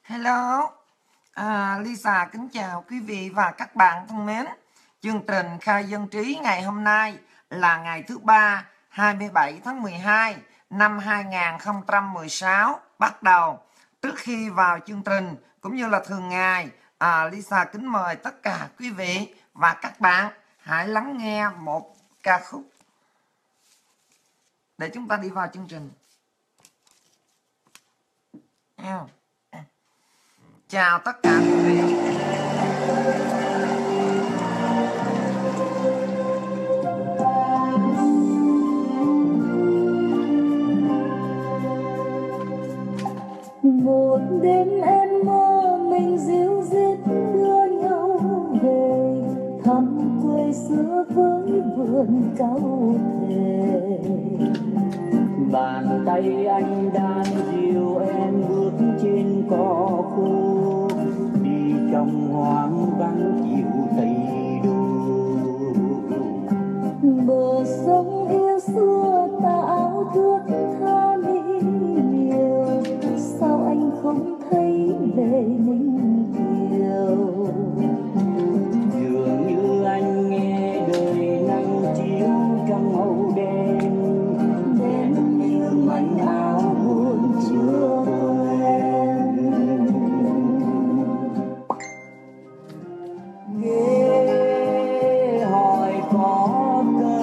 Hello, Lisa kính chào quý vị và các bạn thân mến. Chương trình Khai Dân Trí ngày hôm nay là ngày thứ Ba, 27 tháng 12 năm 2016 bắt đầu. Trước khi vào chương trình cũng như là thường ngày, Lisa kính mời tất cả quý vị và các bạn hãy lắng nghe một ca khúc để chúng ta đi vào chương trình. Chào tất cả quý vị. Một đêm em mơ mình dịu dít đưa nhau về thăm quê xưa với vườn cao thề. Bàn tay anh đang dìu em bước trên cỏ khô, đi trong hoang vắng chiều tây đô. Bờ sông yêu xưa tà áo thướt tha mi nhiều, sao anh không thấy về Ninh Kiều? Dường như anh nghe đời nắng chiếu trong màu đen, đen như mảnh áo buồn chưa quen. ghé hỏi có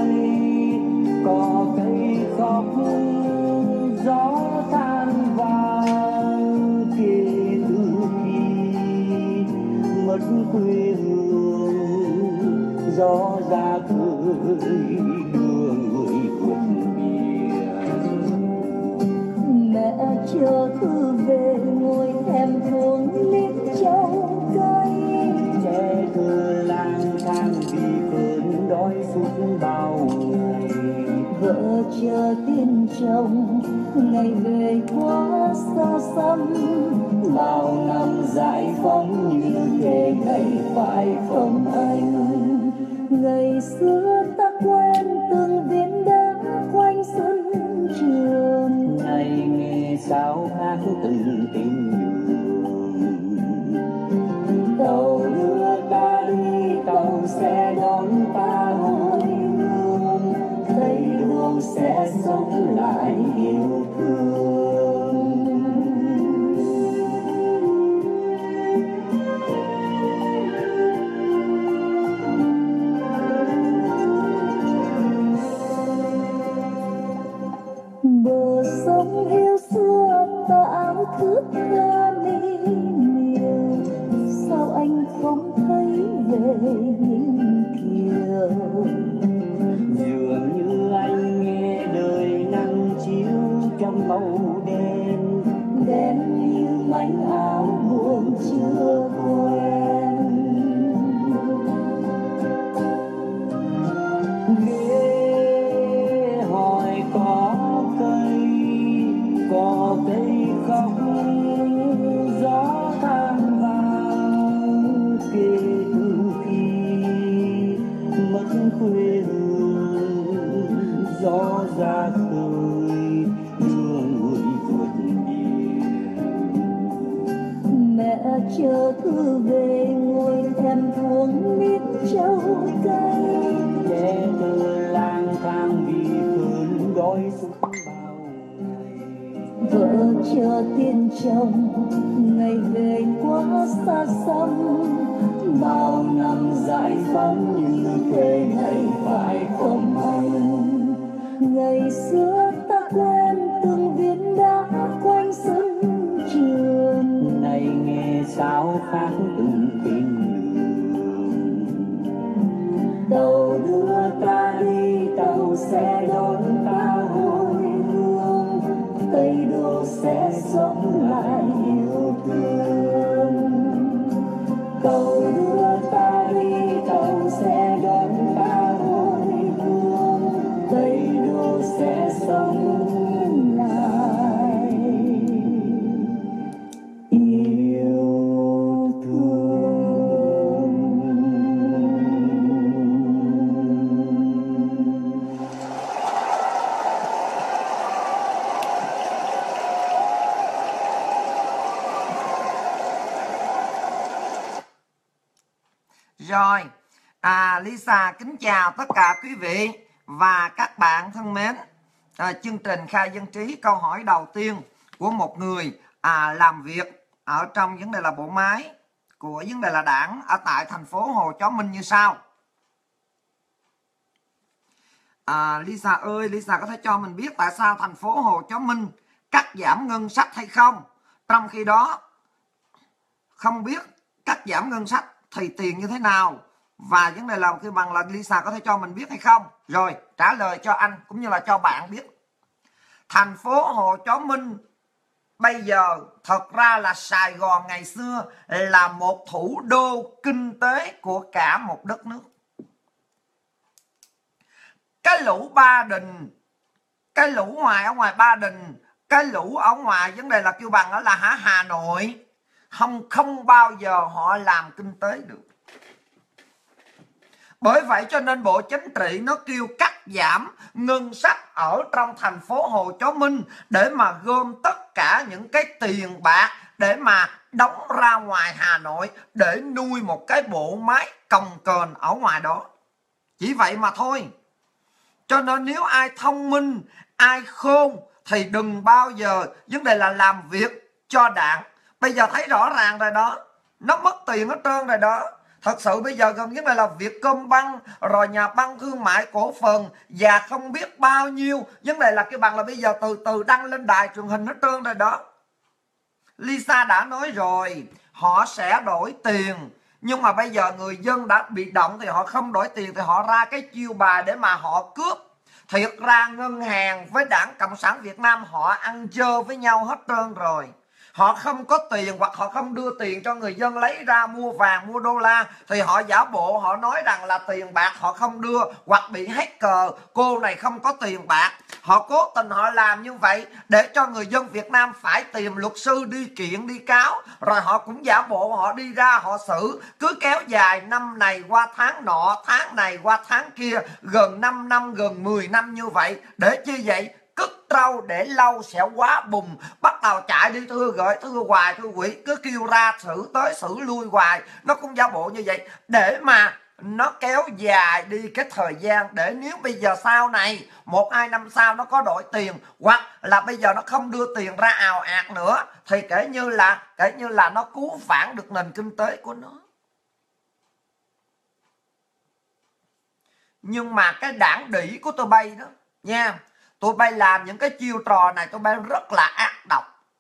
cây khóc gió than vàng, kể từ khi mất quê hương gió ra khơi đưa người vượt biển. Mẹ chờ thư về ngồi thèm thuồng lít châu cây, Trẻ thơ lang thang vì cơn đói suốt bao ngày. vợ chờ tin chồng ngày về quá xa xăm, Bao năm giải phóng như thế này phải không anh? ngày xưa ta quen từng viên đá quanh sân trường, Này nghe sao khác từng tình đường. Tàu đưa ta đi, tàu sẽ đón ta hồi hương, thấy đường sẽ sống lại yêu thương. bờ sông yêu xưa tà áo thướt tha mi nhiều, sao anh không thấy về Ninh Kiều? Dường như anh nghe đời nắng chiếu trong màu đen, đen như mảnh áo buồn chưa quen. ghé hỏi có cây khóc gió than vàng, kể từ khi mất quê hương gió ra khơi đưa người vượt biển. Mẹ chờ thư về ngồi thèm thuồng mít châu cây, Trẻ thơ lang thang vì cơn đói suốt bao ngày. vợ chờ tin chồng ngày về quá xa xăm, Bao năm giải phóng như thế này phải không anh? ngày xưa ta quen từng viên đá quanh sân trường, Này nghe sao khác từng tình đường. Tàu đưa ta đi, tàu sẽ đón ta hồi hương, Tây Đô sẽ sống lại yêu thương. Tàu đưa ta đi, tàu sẽ đón ta hồi hương, Tây Đô sẽ sống lại yêu thương. Rồi, Lisa kính chào tất cả quý vị và các bạn thân mến. Chương trình Khai Dân Trí, câu hỏi đầu tiên của một người làm việc ở trong vấn đề là bộ máy của vấn đề là đảng ở tại thành phố Hồ Chí Minh như sau. Lisa ơi, Lisa có thể cho mình biết tại sao thành phố Hồ Chí Minh cắt giảm ngân sách hay không? Trong khi đó không biết cắt giảm ngân sách thì tiền như thế nào? Và vấn đề là khi bằng là Lisa có thể cho mình biết hay không? Rồi trả lời cho anh cũng như là cho bạn biết. Thành phố Hồ Chí Minh bây giờ thật ra là Sài Gòn ngày xưa là một thủ đô kinh tế của cả một đất nước. Cái lũ Ba Đình, cái lũ ngoài ở ngoài Ba Đình, cái lũ ở ngoài vấn đề là kêu bằng đó là Hà Nội, không bao giờ họ làm kinh tế được. Bởi vậy cho nên Bộ Chính trị nó kêu cắt giảm ngân sách ở trong thành phố Hồ Chí Minh để mà gom tất cả những cái tiền bạc để mà đóng ra ngoài Hà Nội để nuôi một cái bộ máy cồng kềnh ở ngoài đó. Chỉ vậy mà thôi. Cho nên nếu ai thông minh, ai khôn thì đừng bao giờ vấn đề là làm việc cho đảng. Bây giờ thấy rõ ràng rồi đó, nó mất tiền hết trơn rồi đó. Thật sự bây giờ gần như là Vietcombank, rồi nhà băng thương mại cổ phần và không biết bao nhiêu vấn đề là cái bằng là bây giờ từ từ đăng lên đài truyền hình hết trơn rồi đó. Lisa đã nói rồi, họ sẽ đổi tiền. Nhưng mà bây giờ người dân đã bị động thì họ không đổi tiền thì họ ra cái chiêu bài để mà họ cướp. Thiệt ra ngân hàng với Đảng Cộng sản Việt Nam họ ăn chơi với nhau hết trơn rồi. Họ không có tiền hoặc họ không đưa tiền cho người dân lấy ra mua vàng, mua đô la thì họ giả bộ họ nói rằng là tiền bạc họ không đưa hoặc bị hacker, cô này không có tiền bạc. Họ cố tình họ làm như vậy để cho người dân Việt Nam phải tìm luật sư đi kiện đi cáo. Rồi họ cũng giả bộ họ đi ra họ xử, cứ kéo dài năm này qua tháng nọ, tháng này qua tháng kia, gần 5 năm, gần 10 năm như vậy. Để chi vậy? Cất trâu để lâu sẽ quá bùng, bắt đầu chạy đi thưa gửi, thưa hoài, thưa quỷ, cứ kêu ra xử tới xử lui hoài. Nó cũng giả bộ như vậy để mà nó kéo dài đi cái thời gian, để nếu bây giờ sau này 1-2 năm sau nó có đổi tiền hoặc là bây giờ nó không đưa tiền ra ào ạt nữa thì kể như là nó cứu vãn được nền kinh tế của nó. Nhưng mà cái đảng đỉ của tụi bay đó nha, tụi bay làm những cái chiêu trò này tụi bay rất là ác độc.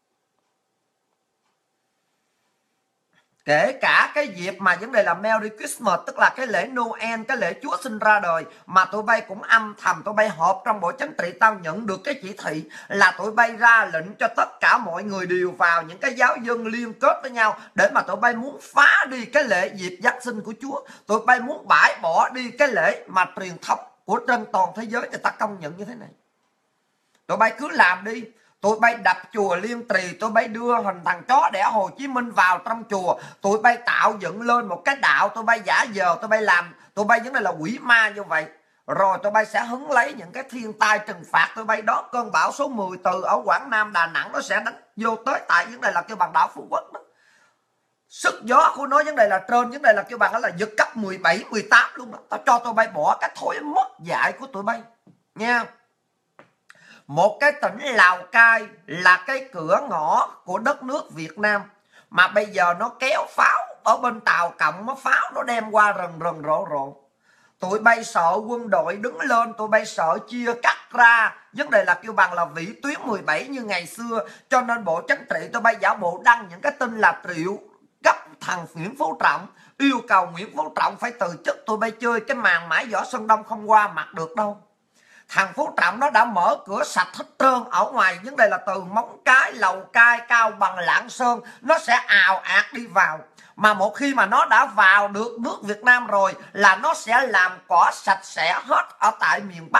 Kể cả cái dịp mà vấn đề là Merry Christmas, tức là cái lễ Noel, cái lễ Chúa sinh ra đời, mà tụi bay cũng âm thầm tụi bay họp trong Bộ Chính trị. Tao nhận được cái chỉ thị là tụi bay ra lệnh cho tất cả mọi người đều vào những cái giáo dân liên kết với nhau để mà tụi bay muốn phá đi cái lễ dịp Giáng sinh của Chúa. Tụi bay muốn bãi bỏ đi cái lễ mà truyền thống của trên toàn thế giới người ta công nhận như thế này. Tụi bay cứ làm đi. Tụi bay đập chùa Liên Trì, tụi bay đưa hình thằng chó đẻ Hồ Chí Minh vào trong chùa, tụi bay tạo dựng lên một cái đạo, tụi bay giả vờ, tụi bay làm, tụi bay vấn đề là quỷ ma như vậy. Rồi tụi bay sẽ hứng lấy những cái thiên tai trừng phạt tụi bay đó. Cơn bão số 10 từ ở Quảng Nam, Đà Nẵng nó sẽ đánh vô tới tại vấn đề là kêu bằng đảo Phú Quốc đó. Sức gió của nó vấn đề là trên vấn đề là kêu bằng đó là giật cấp 17, 18 luôn đó. Tao cho tụi bay bỏ cái thói mất dạy của tụi bay nha. Một cái tỉnh Lào Cai là cái cửa ngõ của đất nước Việt Nam, mà bây giờ nó kéo pháo ở bên Tàu Cộng, nó pháo nó đem qua rần rộ rộ. Tụi bay sợ quân đội đứng lên, tụi bay sợ chia cắt ra vấn đề là kêu bằng là vĩ tuyến 17 như ngày xưa. Cho nên Bộ Chính trị tụi bay giả bộ đăng những cái tin là Triệu cấp thằng Nguyễn Phú Trọng, yêu cầu Nguyễn Phú Trọng phải từ chức. Tụi bay chơi cái màn mãi võ Sơn Đông không qua mặt được đâu. Thằng Phú Trọng nó đã mở cửa sạch hết trơn ở ngoài vấn đề là từ Móng Cái, Lào Cai, Cao Bằng, Lạng Sơn, nó sẽ ào ạt đi vào. Mà một khi mà nó đã vào được nước Việt Nam rồi là nó sẽ làm cỏ sạch sẽ hết ở tại miền Bắc.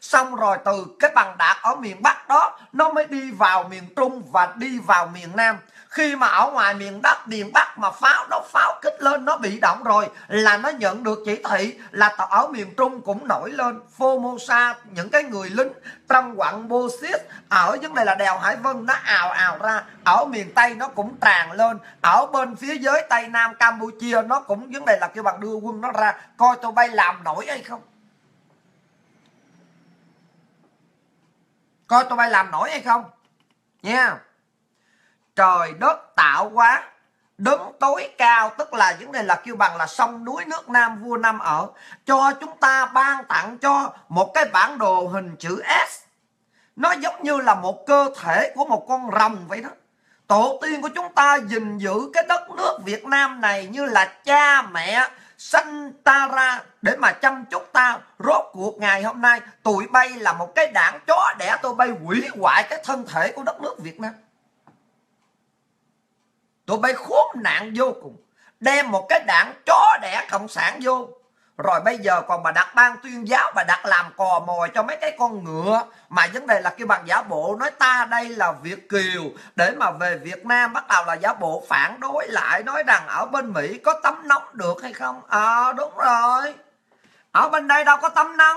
Xong rồi từ cái bằng đạn ở miền Bắc đó nó mới đi vào miền Trung và đi vào miền Nam. Khi mà ở ngoài miền Đất, miền Bắc mà pháo kích lên, nó bị động rồi, là nó nhận được chỉ thị là ở miền Trung cũng nổi lên. Formosa, những cái người lính trong quận Bô Xít ở vấn đề là đèo Hải Vân nó ào ào ra. Ở miền Tây nó cũng tràn lên. Ở bên phía dưới Tây Nam Campuchia nó cũng vấn đề là kêu bằng đưa quân nó ra. Coi tụi bay làm nổi hay không? Coi tụi bay làm nổi hay không nha. Trời đất tạo hóa, đứng tối cao, tức là vấn đề là kêu bằng là sông núi nước Nam vua Năm ở, cho chúng ta ban tặng cho một cái bản đồ hình chữ S. Nó giống như là một cơ thể của một con rồng vậy đó. Tổ tiên của chúng ta gìn giữ cái đất nước Việt Nam này như là cha mẹ sanh ta ra để mà chăm chút ta. Rốt cuộc ngày hôm nay tụi bay là một cái đảng chó đẻ, tụi bay hủy hoại cái thân thể của đất nước Việt Nam. Tụi bay khốn nạn vô cùng, đem một cái đảng chó đẻ cộng sản vô. Rồi bây giờ còn bà đặt ban tuyên giáo, bà đặt làm cò mồi cho mấy cái con ngựa. Mà vấn đề là kêu bằng giả bộ nói ta đây là Việt kiều, để mà về Việt Nam bắt đầu là giả bộ phản đối lại, nói rằng ở bên Mỹ có tắm nóng được hay không. Đúng rồi, ở bên đây đâu có tắm nóng,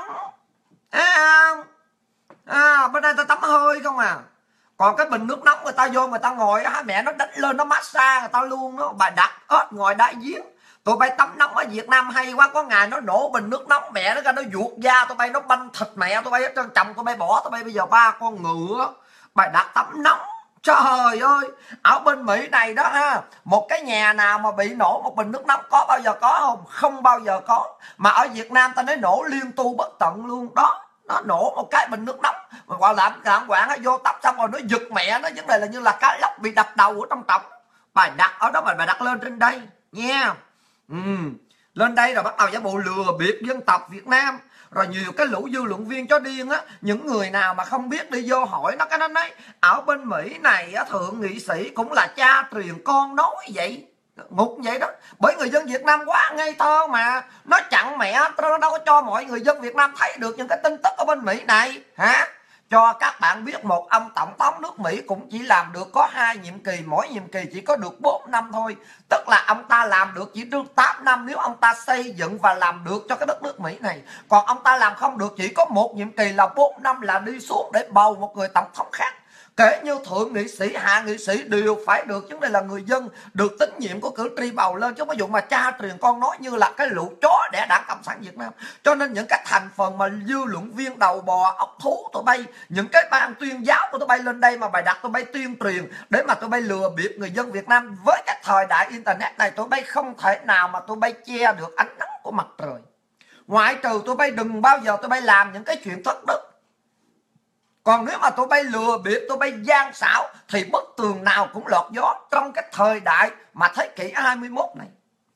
bên đây ta tắm hơi không à. Còn cái bình nước nóng người ta vô, người ta ngồi mẹ nó đánh lên, nó massage người ta luôn đó. Bà đặt ếch ngồi đại giếng. Tụi bay tắm nóng ở Việt Nam hay quá, có ngày nó nổ bình nước nóng mẹ nó ra, nó vuột da tụi bay, nó banh thịt mẹ tụi bay hết trơn. Chồng tụi bay bỏ tụi bay bây giờ 3 con ngựa. Bà đặt tắm nóng. Trời ơi, ở bên Mỹ này đó ha, một cái nhà nào mà bị nổ một bình nước nóng có bao giờ có không? Không bao giờ có. Mà ở Việt Nam ta nói nổ liên tu bất tận luôn đó. Nó nổ một cái bình nước nóng mà gọi làm quảng vô tắm xong rồi nó giật mẹ nó, vấn đề là như là cá lóc bị đập đầu ở trong trọng. Bà đặt ở đó, bà đặt lên trên đây nha. Lên đây rồi bắt đầu giả bộ lừa bịp dân tộc Việt Nam. Rồi nhiều cái lũ dư luận viên chó điên á, những người nào mà không biết đi vô hỏi nó, cái nó nói ở bên Mỹ này á, thượng nghị sĩ cũng là cha truyền con nói vậy. Ngục vậy đó. Bởi người dân Việt Nam quá ngây thơ mà. Nó chặn mẹ, nó đâu có cho mọi người dân Việt Nam thấy được những cái tin tức ở bên Mỹ này hả? Cho các bạn biết, một ông tổng thống nước Mỹ cũng chỉ làm được có 2 nhiệm kỳ, mỗi nhiệm kỳ chỉ có được 4 năm thôi. Tức là ông ta làm được chỉ được 8 năm nếu ông ta xây dựng và làm được cho cái đất nước Mỹ này. Còn ông ta làm không được, chỉ có 1 nhiệm kỳ là 4 năm là đi xuống để bầu một người tổng thống khác. Kể như thượng nghị sĩ, hạ nghị sĩ đều phải được, vấn đề là người dân được tín nhiệm của cử tri bầu lên, chứ không có dụng mà cha truyền con nói như là cái lũ chó đẻ Đảng Cộng sản Việt Nam. Cho nên những cái thành phần mà dư luận viên đầu bò ốc thú tụi bay, những cái ban tuyên giáo của tụi bay lên đây mà bài đặt tụi bay tuyên truyền để mà tụi bay lừa bịp người dân Việt Nam. Với cái thời đại internet này, tụi bay không thể nào mà tụi bay che được ánh nắng của mặt trời, ngoại trừ tụi bay đừng bao giờ tụi bay làm những cái chuyện thất đức. Còn nếu mà tụi bay lừa bịp, tụi bay gian xảo thì bức tường nào cũng lọt gió trong cái thời đại mà thế kỷ 21 này.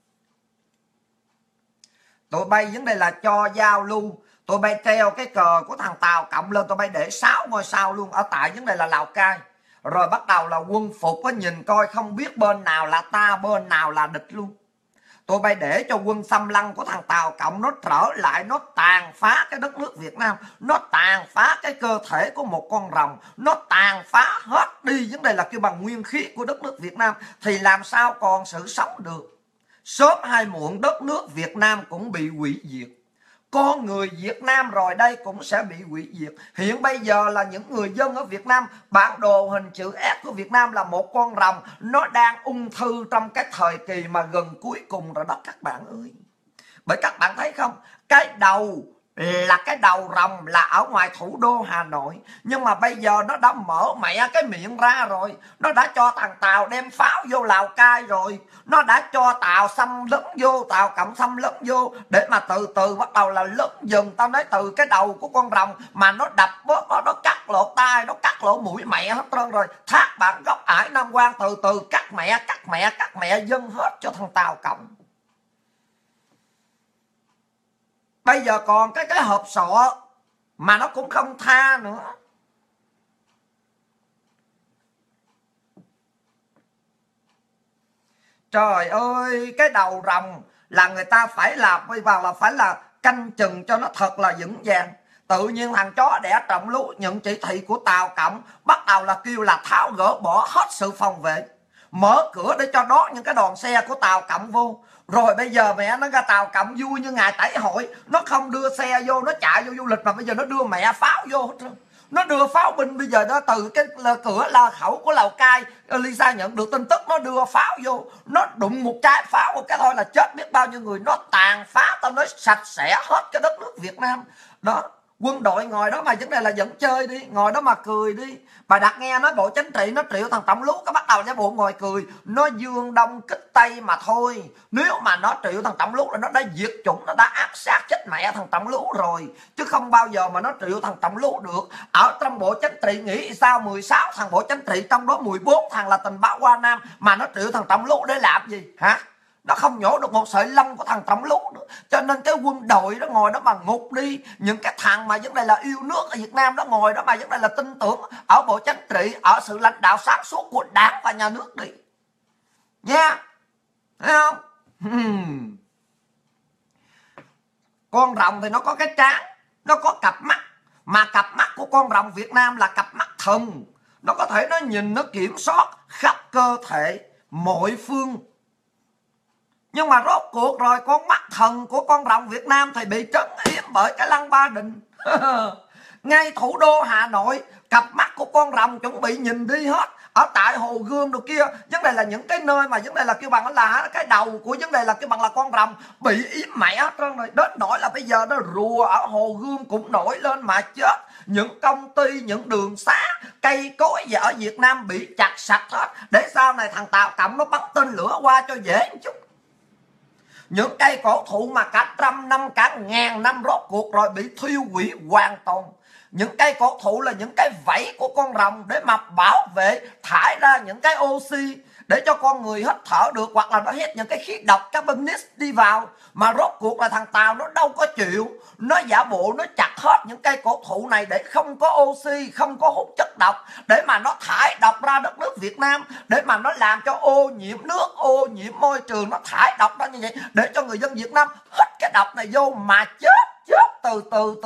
Tụi bay vấn đề là cho giao lưu. Tụi bay treo cái cờ của thằng Tàu Cộng lên, tụi bay để 6 ngôi sao luôn ở tại vấn đề là Lào Cai. Rồi bắt đầu là quân phục có nhìn coi không biết bên nào là ta, bên nào là địch luôn. Tụi bay để cho quân xâm lăng của thằng Tàu Cộng nó trở lại, nó tàn phá cái đất nước Việt Nam, nó tàn phá cái cơ thể của một con rồng, nó tàn phá hết đi vấn đề là kêu bằng nguyên khí của đất nước Việt Nam, thì làm sao còn sự sống được. Sớm hay muộn đất nước Việt Nam cũng bị hủy diệt. Con người Việt Nam rồi đây cũng sẽ bị hủy diệt. Hiện bây giờ là những người dân ở Việt Nam, bản đồ hình chữ S của Việt Nam là một con rồng, nó đang ung thư trong cái thời kỳ mà gần cuối cùng rồi đó các bạn ơi. Bởi các bạn thấy không, cái đầu là cái đầu rồng là ở ngoài thủ đô Hà Nội, nhưng mà bây giờ nó đã mở mẹ cái miệng ra rồi. Nó đã cho thằng Tàu đem pháo vô Lào Cai rồi. Nó đã cho Tàu xâm lấn vô, Tàu Cộng xâm lấn vô, để mà từ từ bắt đầu là lớn dần. Tao nói từ cái đầu của con rồng mà nó đập bớt, nó cắt lỗ tai, nó cắt lỗ mũi mẹ hết trơn rồi. Thác Bạc Gốc Ải Nam Quan từ từ cắt mẹ dân hết cho thằng Tàu Cộng. Bây giờ còn cái hộp sọ mà nó cũng không tha nữa. Trời ơi, cái đầu rồng là người ta phải là bây giờ là phải là canh chừng cho nó thật là vững vàng. Tự nhiên thằng chó đẻ Trọng Lú nhận chỉ thị của Tàu Cộng, bắt đầu là kêu là tháo gỡ bỏ hết sự phòng vệ, mở cửa để cho đón những cái đoàn xe của Tàu Cộng vô. Rồi bây giờ mẹ nó ra Tàu Cộng vui như ngày tẩy hội, nó không đưa xe vô, nó chạy vô du lịch, mà bây giờ nó đưa mẹ pháo vô hết trơn. Nó đưa pháo binh, bây giờ nó từ cái cửa la khẩu của Lào Cai, Lisa nhận được tin tức nó đưa pháo vô, nó đụng một trái pháo một cái thôi là chết biết bao nhiêu người. Nó tàn phá, tao nói sạch sẽ hết cái đất nước Việt Nam đó. Quân đội ngồi đó mà vấn đề là vẫn chơi đi, ngồi đó mà cười đi. Bà Đặt nghe nói Bộ Chính trị nó triệu thằng Trọng Lú, cái bắt đầu giả bộ ngồi cười. Nó dương đông kích tây mà thôi. Nếu mà nó triệu thằng Trọng Lú là nó đã diệt chủng, nó đã áp sát chết mẹ thằng Trọng Lú rồi, chứ không bao giờ mà nó triệu thằng Trọng Lú được. Ở trong Bộ Chính trị nghĩ sao 16 thằng Bộ Chính trị, trong đó 14 thằng là tình báo Hoa Nam, mà nó triệu thằng Trọng Lú để làm gì hả? Nó không nhổ được một sợi lông của thằng Trọng Lú nữa. Cho nên cái quân đội đó ngồi đó mà ngục đi. Những cái thằng mà vấn đề là yêu nước ở Việt Nam đó ngồi đó mà vấn đề là tin tưởng ở Bộ Chính trị, ở sự lãnh đạo sáng suốt của Đảng và nhà nước đi nha, thấy không? Con rồng thì nó có cái trán, nó có cặp mắt, mà cặp mắt của con rồng Việt Nam là cặp mắt thần. Nó có thể nó nhìn, nó kiểm soát khắp cơ thể mọi phương. Nhưng mà rốt cuộc rồi con mắt thần của con rồng Việt Nam thì bị trấn yểm bởi cái Lăng Ba Đình. Ngay thủ đô Hà Nội, cặp mắt của con rồng chuẩn bị nhìn đi hết. Ở tại Hồ Gươm đồ kia, vấn đề là những cái nơi mà vấn đề là kêu bằng là cái đầu của vấn đề là kêu bằng là con rồng bị yểm mẹ hết trơn rồi. Đến nỗi là bây giờ nó rùa ở Hồ Gươm cũng nổi lên mà chết. Những công ty, những đường xá, cây cối gì ở Việt Nam bị chặt sạch hết, để sau này thằng Tàu Cộng nó bắn tên lửa qua cho dễ một chút. Những cây cổ thụ mà cả trăm năm, cả ngàn năm rốt cuộc rồi bị thiêu hủy hoàn toàn. Những cây cổ thụ là những cái vảy của con rồng để mà bảo vệ, thải ra những cái oxy để cho con người hít thở được, hoặc là nó hít những cái khí độc carbonic đi vào. Mà rốt cuộc là thằng Tàu nó đâu có chịu, nó giả bộ nó chặt hết những cây cổ thụ này để không có oxy, không có hút chất độc, để mà nó thải độc ra đất nước Việt Nam, để mà nó làm cho ô nhiễm nước, ô nhiễm môi trường, nó thải độc ra như vậy để cho người dân Việt Nam hít cái độc này vô mà chết từ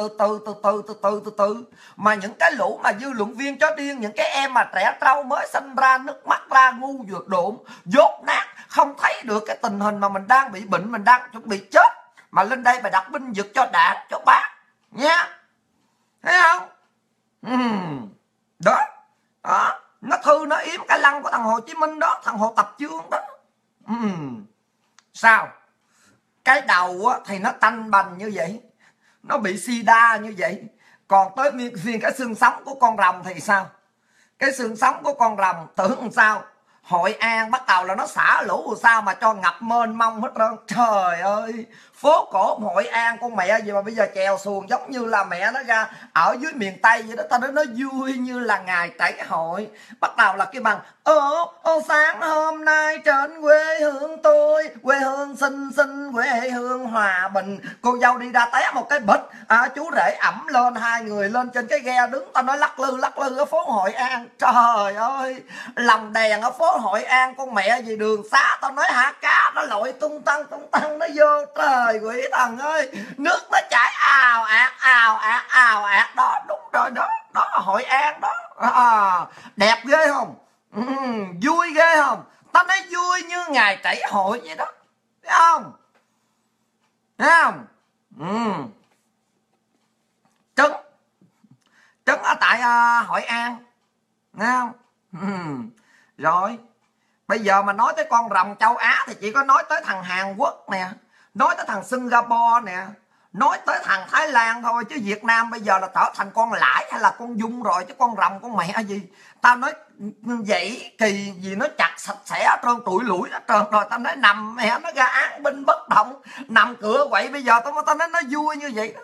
từ. Mà những cái lũ mà dư luận viên chó điên, những cái em mà trẻ trâu mới sinh ra, nước mắt ra ngu vượt độn, dốt nát, không thấy được cái tình hình mà mình đang bị bệnh, mình đang chuẩn bị chết, mà lên đây bà đặt binh vực cho Đảng, cho bác nha, thấy không? Đó, nó thư nó yếm cái lăng của thằng Hồ Chí Minh đó, thằng Hồ Tập Chương đó. Sao? Cái đầu thì nó tanh bành như vậy, nó bị sida như vậy. Còn tới viên cái xương sống của con rồng thì sao? Cái xương sống của con rồng tưởng làm sao? Hội An bắt đầu là nó xả lũ sao mà cho ngập mênh mông hết trơn. Trời ơi, phố cổ Hội An con mẹ gì mà bây giờ chèo xuồng giống như là mẹ nó ra ở dưới miền Tây vậy đó. Tao nói nó vui như là ngày tẩy hội. Bắt đầu là cái bằng sáng hôm nay trên quê hương tôi, quê hương xinh xinh, quê hương hòa bình. Cô dâu đi ra té một cái bịch, chú rể ẩm lên, hai người lên trên cái ghe đứng. Tao nói lắc lư ở phố Hội An. Trời ơi, lòng đèn ở phố Hội An con mẹ gì đường xá, tao nói hả, cá nó lội tung tăng nó vô. Trời quỷ thần ơi, nước nó chảy ào ạt đó, đúng rồi đó, đó là Hội An đó. Đẹp ghê không? Vui ghê không? Tao nói vui như ngày tẩy hội vậy đó, thấy không? Thấy không? Trứng ở tại Hội An, nghe không? Rồi bây giờ mà nói tới con rồng châu Á thì chỉ có nói tới thằng Hàn Quốc nè, nói tới thằng Singapore nè, nói tới thằng Thái Lan thôi. Chứ Việt Nam bây giờ là trở thành con lãi hay là con dung rồi, chứ con rồng con mẹ gì. Tao nói vậy kỳ gì nó chặt sạch sẽ hết trơn, tụi lũi hết trơn rồi. Tao nói nằm mẹ nó ra án binh bất động, nằm cửa quậy. Bây giờ tao nói nó vui như vậy đó.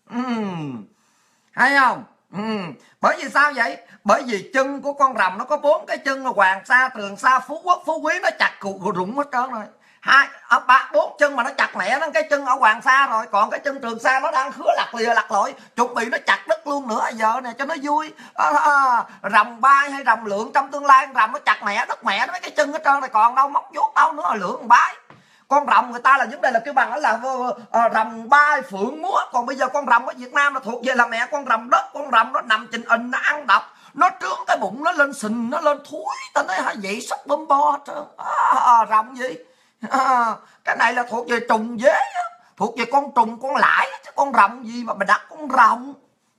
Hay không? Bởi vì sao vậy? Bởi vì chân của con rồng nó có 4 cái chân là Hoàng Sa, Trường Sa, Phú Quốc, Phú Quý, nó chặt rụng hết trơn rồi. 4 chân mà nó chặt mẹ nó cái chân ở Hoàng Sa rồi, còn cái chân Trường Sa nó đang khứa lặt lìa lặt lội, chuẩn bị nó chặt đất luôn nữa giờ nè cho nó vui. Rồng bay hay rồng lượn trong tương lai, rồng nó chặt mẹ đất mẹ nó mấy cái chân hết trơn rồi, còn đâu móc vuốt đâu nữa, lượn bái. Con rồng người ta là vấn đề là kêu bằng đó là rồng bay phượng múa. Còn bây giờ con rồng ở Việt Nam là thuộc về là mẹ con rồng đất. Con rồng nó nằm trình ình, nó ăn độc, nó trướng cái bụng, nó lên sình, nó lên thúi. Ta nói hả vậy sắp bơm bo rồng gì cái này là thuộc về trùng dế, thuộc về con trùng con lãi, chứ con rồng gì mà đặt con rồng.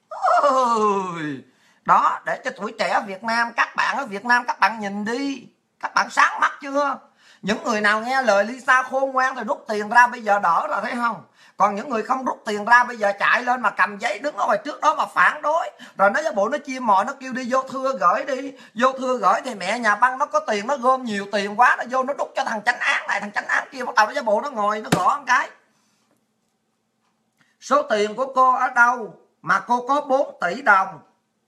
Đó, để cho tuổi trẻ Việt Nam, các bạn ở Việt Nam các bạn nhìn đi, các bạn sáng mắt chưa? Những người nào nghe lời Lisa khôn ngoan thì rút tiền ra bây giờ đỡ rồi, thấy không? Còn những người không rút tiền ra bây giờ chạy lên mà cầm giấy đứng ở ngoài trước đó mà phản đối, rồi nó giả bộ nó chim mồi, nó kêu đi vô thưa gửi đi. Vô thưa gửi thì mẹ nhà băng nó có tiền, nó gom nhiều tiền quá, nó vô nó đút cho thằng chánh án này thằng chánh án kia, bắt đầu nó giả bộ nó ngồi nó gõ một cái. Số tiền của cô ở đâu mà cô có 4 tỷ đồng?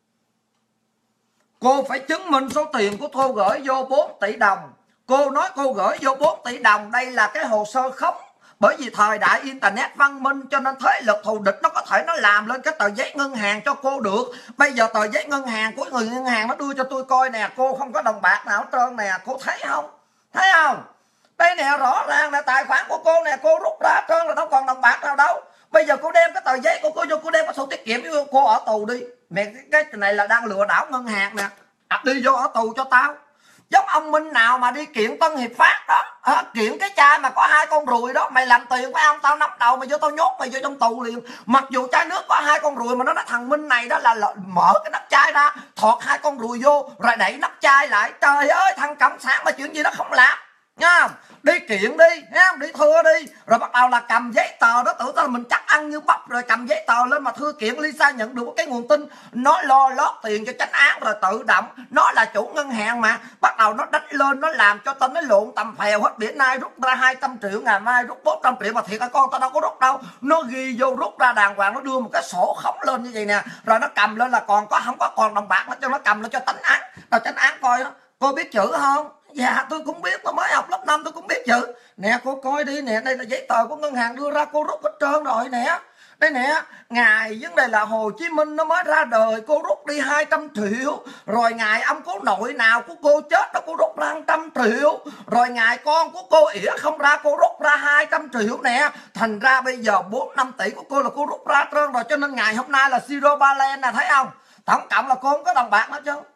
Cô phải chứng minh số tiền của cô gửi vô 4 tỷ đồng. Cô nói cô gửi vô 4 tỷ đồng, đây là cái hồ sơ khống. Bởi vì thời đại internet văn minh cho nên thế lực thù địch nó có thể nó làm lên cái tờ giấy ngân hàng cho cô được. Bây giờ tờ giấy ngân hàng của người ngân hàng nó đưa cho tôi coi nè, cô không có đồng bạc nào hết trơn nè, cô thấy không? Thấy không? Đây nè, rõ ràng là tài khoản của cô nè, cô rút ra hết trơn rồi, đâu còn đồng bạc nào đâu. Bây giờ cô đem cái tờ giấy của cô vô, cô đem cái sổ tiết kiệm vô, cô ở tù đi. Mẹ cái này là đang lừa đảo ngân hàng nè. Đi vô ở tù cho tao. Giống ông Minh nào mà đi kiện Tân Hiệp Phát đó, kiện cái chai mà có 2 con ruồi đó, mày làm tiền phải không? Tao nắm đầu mày vô, tao nhốt mày vô trong tù liền. Mặc dù chai nước có 2 con ruồi mà nó nói thằng Minh này đó là mở cái nắp chai ra, thọt 2 con ruồi vô rồi đẩy nắp chai lại. Trời ơi, thằng cộng sản mà chuyện gì nó không làm nha. Đi kiện đi, đi thưa đi, rồi bắt đầu là cầm giấy tờ đó, tưởng là mình chắc ăn như bắp, rồi cầm giấy tờ lên mà thưa kiện. Lisa nhận được cái nguồn tin nó lo lót tiền cho chánh án rồi tự động, nó là chủ ngân hàng mà, bắt đầu nó đánh lên, nó làm cho tên nó lộn tầm phèo hết. Bữa nay rút ra 200 triệu, ngày mai rút 400 triệu, mà thiệt là con tao đâu có rút đâu. Nó ghi vô rút ra đàng hoàng, nó đưa một cái sổ khống lên như vậy nè, rồi nó cầm lên là còn có không có còn đồng bạc, nó cho nó cầm lên cho chánh án. Rồi chánh án coi đó, cô biết chữ không? Dạ tôi cũng biết, tôi mới học lớp 5 tôi cũng biết chữ. Nè cô coi đi nè, đây là giấy tờ của ngân hàng đưa ra, cô rút hết trơn rồi nè. Đây nè, ngày vấn đề là Hồ Chí Minh nó mới ra đời, cô rút đi 200 triệu. Rồi ngày ông cố nội nào của cô chết đó, cô rút ra 100 triệu. Rồi ngày con của cô ỉa không ra, cô rút ra 200 triệu nè. Thành ra bây giờ 4-5 tỷ của cô là cô rút ra trơn rồi. Cho nên ngày hôm nay là zero balance nè, thấy không? Tổng cộng là cô không có đồng bạc hết trơn.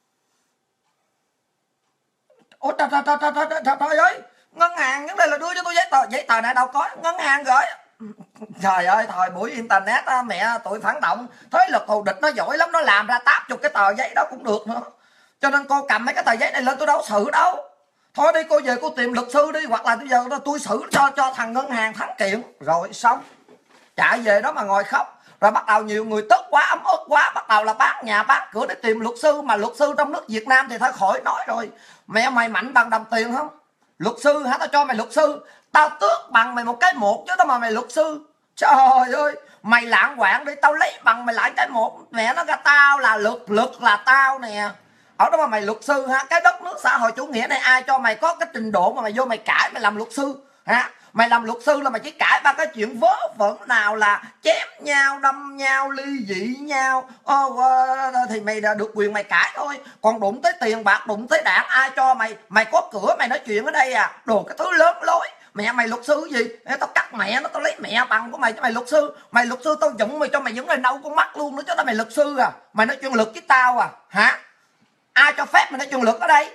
Ủa trời ơi, ngân hàng vấn đề là đưa cho tôi giấy tờ này đâu có, ngân hàng gửi. Trời ơi, thời buổi internet á, mẹ tụi phản động thế lực thù địch nó giỏi lắm, nó làm ra 80 cái tờ giấy đó cũng được nữa. Cho nên cô cầm mấy cái tờ giấy này lên, tôi đâu xử đâu. Thôi đi cô về cô tìm luật sư đi, hoặc là bây giờ tôi xử cho thằng ngân hàng thắng kiện rồi xong. Chạy về đó mà ngồi khóc. Rồi bắt đầu nhiều người tức quá, ấm ức quá, bắt đầu là bán nhà bán cửa để tìm luật sư. Mà luật sư trong nước Việt Nam thì thôi khỏi nói rồi. Mẹ mày mạnh bằng đồng tiền không? Luật sư hả? Tao cho mày luật sư, tao tước bằng mày một cái một chứ đâu mà mày luật sư. Trời ơi, mày lạng quạng đi, tao lấy bằng mày lại cái một. Mẹ nó ra tao là luật là tao nè. Ở đó mà mày luật sư hả? Cái đất nước xã hội chủ nghĩa này ai cho mày có cái trình độ mà mày vô mày cãi mày làm luật sư hả? Mày làm luật sư là mày chỉ cãi ba cái chuyện vớ vẩn nào là chém nhau, đâm nhau, ly dị nhau thì mày được quyền mày cãi thôi. Còn đụng tới tiền bạc, đụng tới đảng, ai cho mày có cửa mày nói chuyện ở đây à? Đồ cái thứ lớn lối. Mẹ mày luật sư gì? Tao cắt mẹ nó, tao lấy mẹ bằng của mày cho mày luật sư. Mày luật sư tao dụng mày cho mày những lời nâu con mắt luôn nữa chứ. Tao mày luật sư à? Mày nói chuyện luật với tao à? Hả? Ai cho phép mày nói chuyện luật ở đây?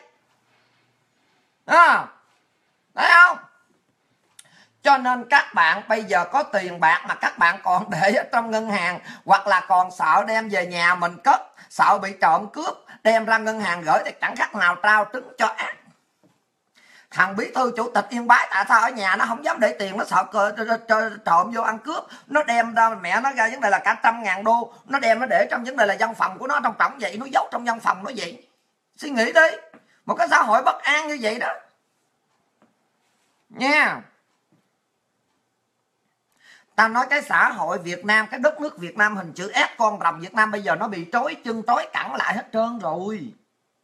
Thấy không? Cho nên các bạn bây giờ có tiền bạc mà các bạn còn để ở trong ngân hàng, hoặc là còn sợ đem về nhà mình cất, sợ bị trộm cướp, đem ra ngân hàng gửi thì chẳng khác nào trao trứng cho ác. Thằng bí thư chủ tịch Yên Bái tại sao ở nhà nó không dám để tiền, nó sợ trộm vô ăn cướp, nó đem ra, mẹ nó ra vấn đề là cả 100.000 đô, nó đem nó để trong vấn đề là văn phòng của nó trong trọng vậy, nó giấu trong văn phòng nó vậy. Suy nghĩ đi, một cái xã hội bất an như vậy đó nha. Ta nói cái xã hội Việt Nam, cái đất nước Việt Nam hình chữ S, con rồng Việt Nam bây giờ nó bị trói chân trói cẳng lại hết trơn rồi.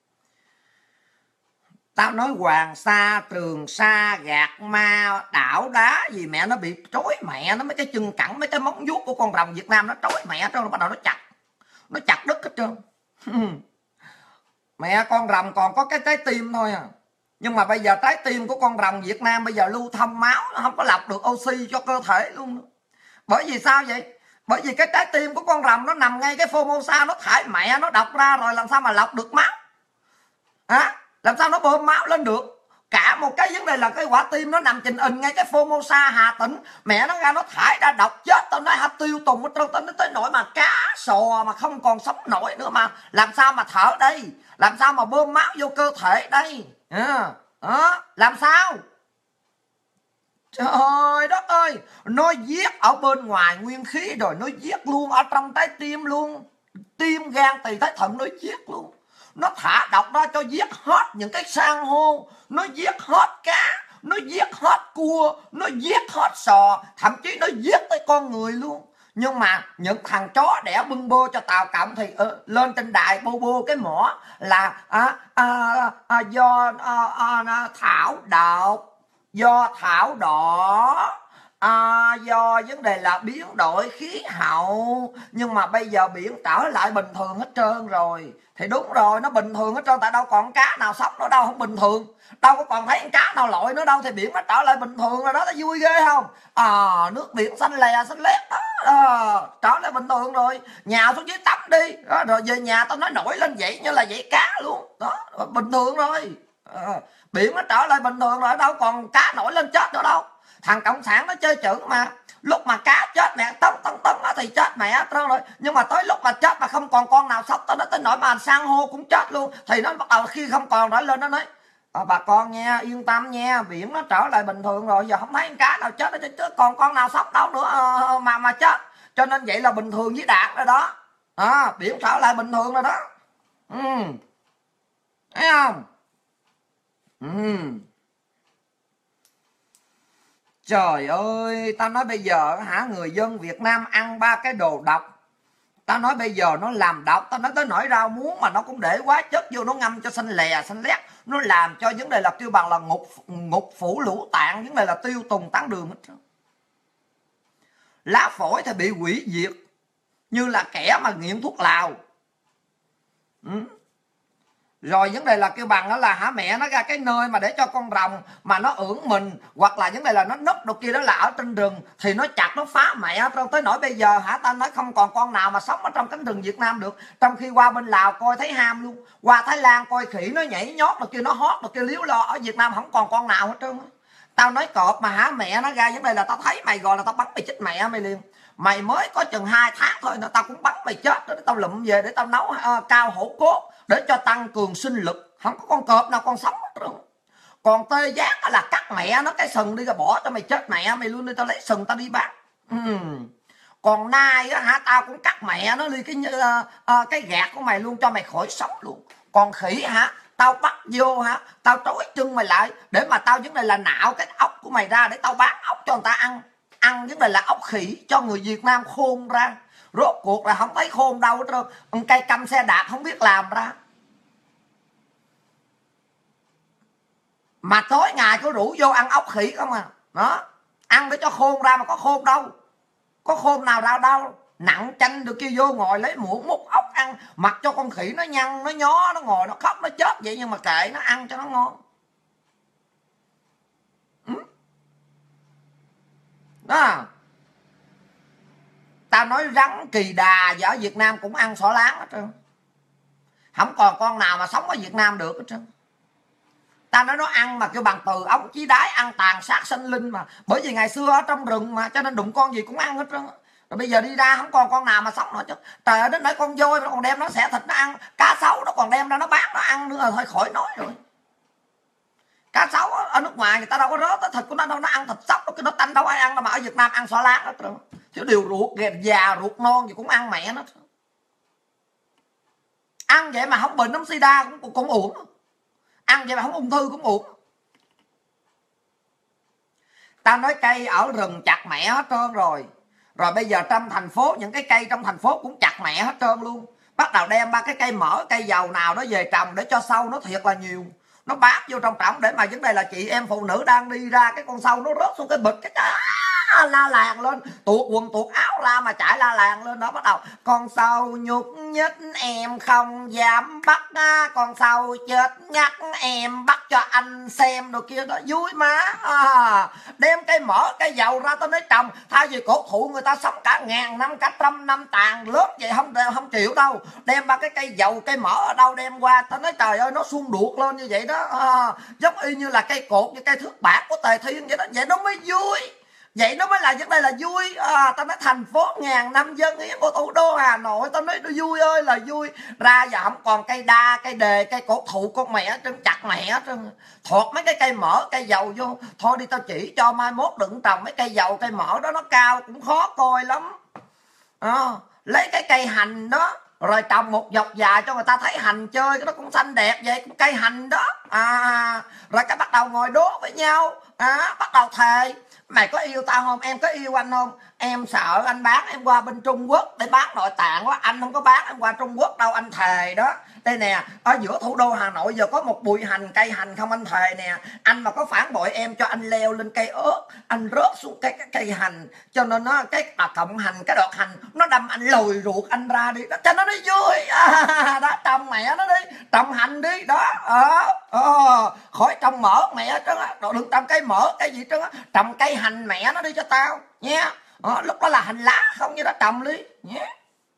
Tao nói Hoàng Sa, Trường Sa, Gạc Ma, đảo đá gì mẹ nó bị trói mẹ nó, mấy cái chân cẳng, mấy cái móng vuốt của con rồng Việt Nam nó trói mẹ trơn, nó bắt đầu nó chặt đứt hết trơn. Mẹ con rồng còn có cái trái tim thôi à. Nhưng mà bây giờ trái tim của con rồng Việt Nam bây giờ lưu thông máu nó không có lọc được oxy cho cơ thể luôn. Bởi vì sao vậy? Bởi vì cái trái tim của con rồng nó nằm ngay cái Formosa, nó thải mẹ nó độc ra rồi làm sao mà lọc được máu làm sao nó bơm máu lên được. Cả một cái vấn đề là cái quả tim nó nằm trình hình ngay cái Formosa Hà Tĩnh, mẹ nó ra nó thải ra độc chết. Tao nói hả, tiêu tùng ở trong nó tới nỗi mà cá sò mà không còn sống nổi nữa, mà làm sao mà thở đây, làm sao mà bơm máu vô cơ thể đây làm sao. Trời đất ơi, nó giết ở bên ngoài nguyên khí rồi nó giết luôn ở trong trái tim luôn, tim gan tỳ thái thận nó giết luôn. Nó thả độc ra cho giết hết những cái san hô, nó giết hết cá, nó giết hết cua, nó giết hết sò, thậm chí nó giết tới con người luôn. Nhưng mà những thằng chó đẻ bưng bô cho Tàu Cộng thì lên trên đài bô cái mỏ là do thảo độc, do thảo đỏ, do vấn đề là biến đổi khí hậu. Nhưng mà bây giờ biển trở lại bình thường hết trơn rồi. Thì đúng rồi, nó bình thường hết trơn, tại đâu còn cá nào sống nữa đâu, không bình thường. Đâu có còn thấy cá nào lội nữa đâu, thì biển nó trở lại bình thường rồi đó, nó vui ghê không? Nước biển xanh lè xanh lét đó, trở lại bình thường rồi. Nhào xuống dưới tắm đi, rồi về nhà tao nói nổi lên vậy như là vậy cá luôn. Đó, bình thường rồi. Biển nó trở lại bình thường rồi, đâu còn cá nổi lên chết nữa đâu. Thằng cộng sản nó chơi chữ mà, lúc mà cá chết mẹ tấn thì chết mẹ rồi. Nhưng mà tới lúc mà chết mà không còn con nào sống, nó tới nỗi mà san hô cũng chết luôn. Thì nó bắt đầu khi không còn nổi lên nó nói bà con nha, yên tâm nha, biển nó trở lại bình thường rồi, giờ không thấy cá nào chết chứ còn con nào sống đâu nữa mà chết. Cho nên vậy là bình thường với Đảng rồi đó. Biển trở lại bình thường rồi đó. Thấy không? Trời ơi, tao nói bây giờ người dân Việt Nam ăn 3 cái đồ độc. Tao nói bây giờ nó làm độc, tao nói tới nỗi rau muống mà nó cũng để quá chất vô, nó ngâm cho xanh lè xanh lét, nó làm cho vấn đề là kêu bằng là ngục phủ lũ tạng, vấn đề là tiêu tùng tán đường hết. Lá phổi thì bị hủy diệt như là kẻ mà nghiện thuốc lào. Rồi vấn đề là kêu bằng đó là mẹ nó ra cái nơi mà để cho con rồng mà nó ưỡn mình, hoặc là vấn đề là nó núp đồ kia đó là ở trên rừng, thì nó chặt nó phá mẹ tới nỗi bây giờ ta nói không còn con nào mà sống ở trong cánh rừng Việt Nam được. Trong khi qua bên Lào coi thấy ham luôn, qua Thái Lan coi khỉ nó nhảy nhót rồi kia, nó hót rồi kia liếu lo, ở Việt Nam không còn con nào hết trơn. Tao nói cọp mà mẹ nó ra vấn đề là tao thấy mày gọi là tao bắn mày chết mẹ mày liền. Mày mới có chừng 2 tháng thôi tao cũng bắn mày chết rồi, tao lụm về để tao nấu cao hổ cốt để cho tăng cường sinh lực. Không có con cọp nào còn sống hết rồi. Còn tê giác là cắt mẹ nó cái sừng đi rồi bỏ cho mày chết mẹ mày luôn đi, tao lấy sừng tao đi bán. Còn nai tao cũng cắt mẹ nó đi cái gạt của mày luôn cho mày khỏi sống luôn. Còn khỉ tao bắt vô tao trói chân mày lại để mà tao vấn đề là nạo cái ốc của mày ra để tao bán ốc cho người ta ăn vấn đề là ốc khỉ cho người Việt Nam khôn ra. Rốt cuộc là không thấy khôn đâu hết trơn, cây căm xe đạp không biết làm ra. Mà tối ngày cứ rủ vô ăn ốc khỉ không đó, ăn để cho khôn ra mà có khôn đâu, có khôn nào ra đâu. Nặng chanh được kia vô ngồi lấy muỗng múc ốc ăn, mặc cho con khỉ nó nhăn nó nhó nó ngồi nó khóc nó chết vậy, nhưng mà kệ nó ăn cho nó ngon đó. Tao nói rắn kỳ đà giờ ở Việt Nam cũng ăn xỏ láng hết trơn, không còn con nào mà sống ở Việt Nam được hết trơn. Tao nói nó ăn mà kêu bằng từ ống chí đái, ăn tàn sát sinh linh mà. Bởi vì ngày xưa ở trong rừng mà, cho nên đụng con gì cũng ăn hết trơn. Rồi bây giờ đi ra không còn con nào mà sống nữa chứ. Trời ơi, đến nỗi con voi nó còn đem nó xẻ thịt nó ăn, cá sấu nó còn đem ra nó bán nó ăn nữa, thôi khỏi nói rồi. Cá sấu ở nước ngoài người ta đâu có rớt tới thịt của nó đâu, nó ăn thịt sóc nó tanh đâu ai ăn đâu, mà ở Việt Nam ăn xỏ láng hết trơn. Chứ điều ruột già ruột non gì cũng ăn mẹ nó. Ăn vậy mà không bệnh nấm sida cũng uổng. Ăn vậy mà không ung thư cũng uổng. Tao nói cây ở rừng chặt mẹ hết trơn rồi. Rồi bây giờ trong thành phố, những cái cây trong thành phố cũng chặt mẹ hết trơn luôn. Bắt đầu đem ba cái cây mỡ, cây dầu nào đó về trồng để cho sâu nó thiệt là nhiều. Nó bám vô trong trỏng để mà vấn đề là chị em phụ nữ đang đi ra, cái con sâu nó rớt xuống cái bịch cái la làng lên, tuột quần tuột áo ra mà chạy la làng lên đó. Bắt đầu con sâu nhúc nhích em không dám bắt, con sâu chết ngắt em bắt cho anh xem đồ kia đó, vui má. Đem cây mỡ cây dầu ra tao nói trồng, thay vì cổ thụ người ta sống cả ngàn năm cả trăm năm tàn lớp vậy không chịu đâu. Đem ba cái cây dầu cây mỡ ở đâu đem qua, tao nói trời ơi nó xung đuột lên như vậy đó. Giống y như là cây cột như cây thước bạc của Tề Thiên vậy đó, vậy nó mới vui, vậy nó mới là vấn đề là vui. Tao nói thành phố ngàn năm dân hiến của thủ đô Hà Nội, tao nói nó vui ơi là vui. Ra giờ không còn cây đa cây đề cây cổ thụ con mẹ trơn, chặt mẹ trơn, thọt mấy cái cây mỡ cây dầu vô. Thôi đi tao chỉ cho, mai mốt đừng trồng mấy cây dầu cây mỡ đó, nó cao cũng khó coi lắm. Lấy cái cây hành đó rồi trồng một dọc dài cho người ta thấy hành chơi, cái đó cũng xanh đẹp vậy, cũng cây hành đó. Rồi cái bắt đầu ngồi đố với nhau, bắt đầu thề mày có yêu tao không, em có yêu anh không, em sợ anh bán em qua bên Trung Quốc để bán nội tạng quá, anh không có bán em qua Trung Quốc đâu, anh thề đó. Đây nè, ở giữa thủ đô Hà Nội giờ có một bụi hành cây hành không, anh thề nè, anh mà có phản bội em cho anh leo lên cây ớt, anh rớt xuống cái cây hành, cho nên nó cái cọng hành cái đọt hành nó đâm anh lồi ruột anh ra đi đó, cho nó vui. Đó trồng mẹ nó đi, trồng hành đi đó. Khỏi trồng mỡ mẹ trơn á, đừng trồng cây mỡ cây gì trơn á, trồng cây hành mẹ nó đi cho tao nha. Lúc đó là hành lá không như đó, trồng đi nhé.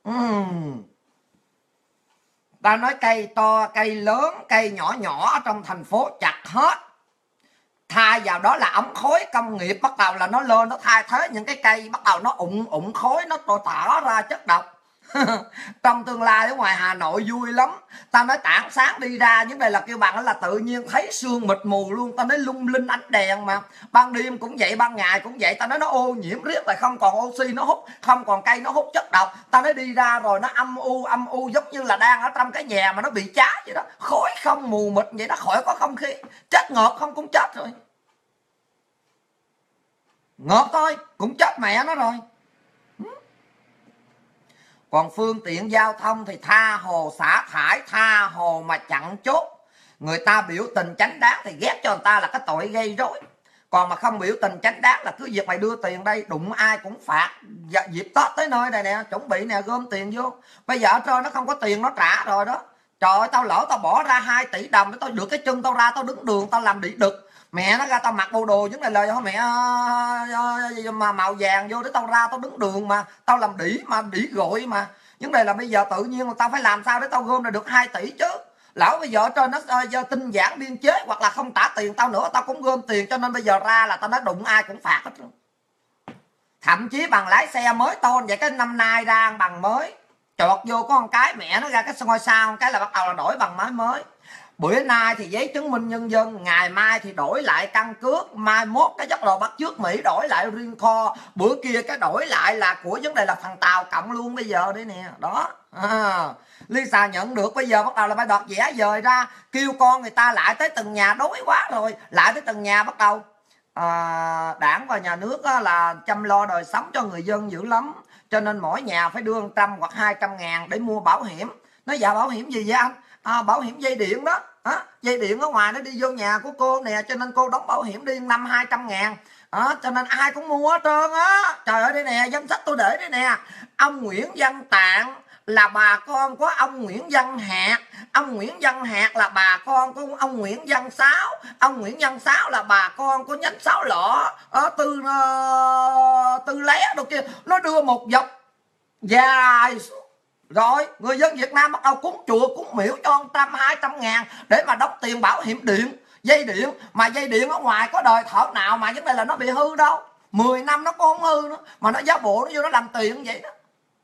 Ta nói cây to cây lớn cây nhỏ nhỏ ở trong thành phố chặt hết, thay vào đó là ống khói công nghiệp, bắt đầu là nó lên nó thay thế những cái cây, bắt đầu nó ụng khói, nó tỏa ra chất độc. Trong tương lai ở ngoài Hà Nội vui lắm. Tao nói tảng sáng đi ra những đây là kêu bằng là tự nhiên thấy sương mịt mù luôn. Tao nói lung linh ánh đèn mà, ban đêm cũng vậy ban ngày cũng vậy. Tao nói nó ô nhiễm riết là không còn oxy nó hút, không còn cây nó hút chất độc. Tao nói đi ra rồi nó âm u giống như là đang ở trong cái nhà mà nó bị cháy vậy đó, khói không mù mịt vậy đó, khỏi có không khí. Chết ngợp không cũng chết rồi, ngợp thôi cũng chết mẹ nó rồi. Còn phương tiện giao thông thì tha hồ xả thải, tha hồ mà chặn chốt. Người ta biểu tình chánh đáng thì ghét cho người ta là cái tội gây rối. Còn mà không biểu tình chánh đáng là cứ việc mày đưa tiền đây, đụng ai cũng phạt. Dịp Tết tới nơi này nè, chuẩn bị nè, gom tiền vô. Bây giờ ở trên nó không có tiền nó trả rồi đó. Trời ơi, tao lỡ tao bỏ ra 2 tỷ đồng để tao được cái chân tao ra, tao đứng đường tao làm đĩ đực. Mẹ nó ra tao mặc bộ đồ những này lời thôi mẹ mà màu vàng vô để tao ra tao đứng đường mà tao làm đĩ mà đĩ gội mà. Vấn đề là bây giờ tự nhiên là tao phải làm sao để tao gom được 2 tỷ chứ. Lão bây giờ ở trên nó do tinh giản biên chế hoặc là không trả tiền tao nữa, tao cũng gom tiền, cho nên bây giờ ra là tao nói đụng ai cũng phạt hết. Thậm chí bằng lái xe mới tôn vậy, cái năm nay ra bằng mới chọt vô có một cái mẹ nó ra cái ngôi sao cái là bắt đầu là đổi bằng máy mới. Bữa nay thì giấy chứng minh nhân dân, ngày mai thì đổi lại căn cước, mai mốt cái giấc đồ bắt chước Mỹ đổi lại riêng kho, bữa kia cái đổi lại là của vấn đề là thằng Tàu cộng luôn bây giờ đấy nè. Đó Lisa nhận được bây giờ bắt đầu là phải đọt vẽ dời ra, kêu con người ta lại tới từng nhà, đói quá rồi, lại tới từng nhà bắt đầu đảng và nhà nước là chăm lo đời sống cho người dân dữ lắm, cho nên mỗi nhà phải đưa 100 hoặc 200 ngàn để mua bảo hiểm. Nói dạ bảo hiểm gì vậy anh? Bảo hiểm dây điện đó. Dây điện ở ngoài nó đi vô nhà của cô nè, cho nên cô đóng bảo hiểm đi 500-200 ngàn. Cho nên ai cũng mua hết trơn á. Trời ơi đây nè, danh sách tôi để đây nè. Ông Nguyễn Văn Tạng là bà con của ông Nguyễn Văn Hạt. Ông Nguyễn Văn Hạt là bà con của ông Nguyễn Văn Sáu. Ông Nguyễn Văn Sáu là bà con của nhánh Sáu Lọ, Tư Lé đâu kia. Nó đưa một dọc dài rồi người dân Việt Nam bắt đầu cúng chùa cúng miễu cho 100-200 ngàn để mà đóng tiền bảo hiểm điện dây điện. Mà dây điện ở ngoài có đời thợ nào mà vấn đề là nó bị hư đâu, 10 năm nó cũng không hư nữa, mà nó giá bộ nó vô nó làm tiền vậy đó.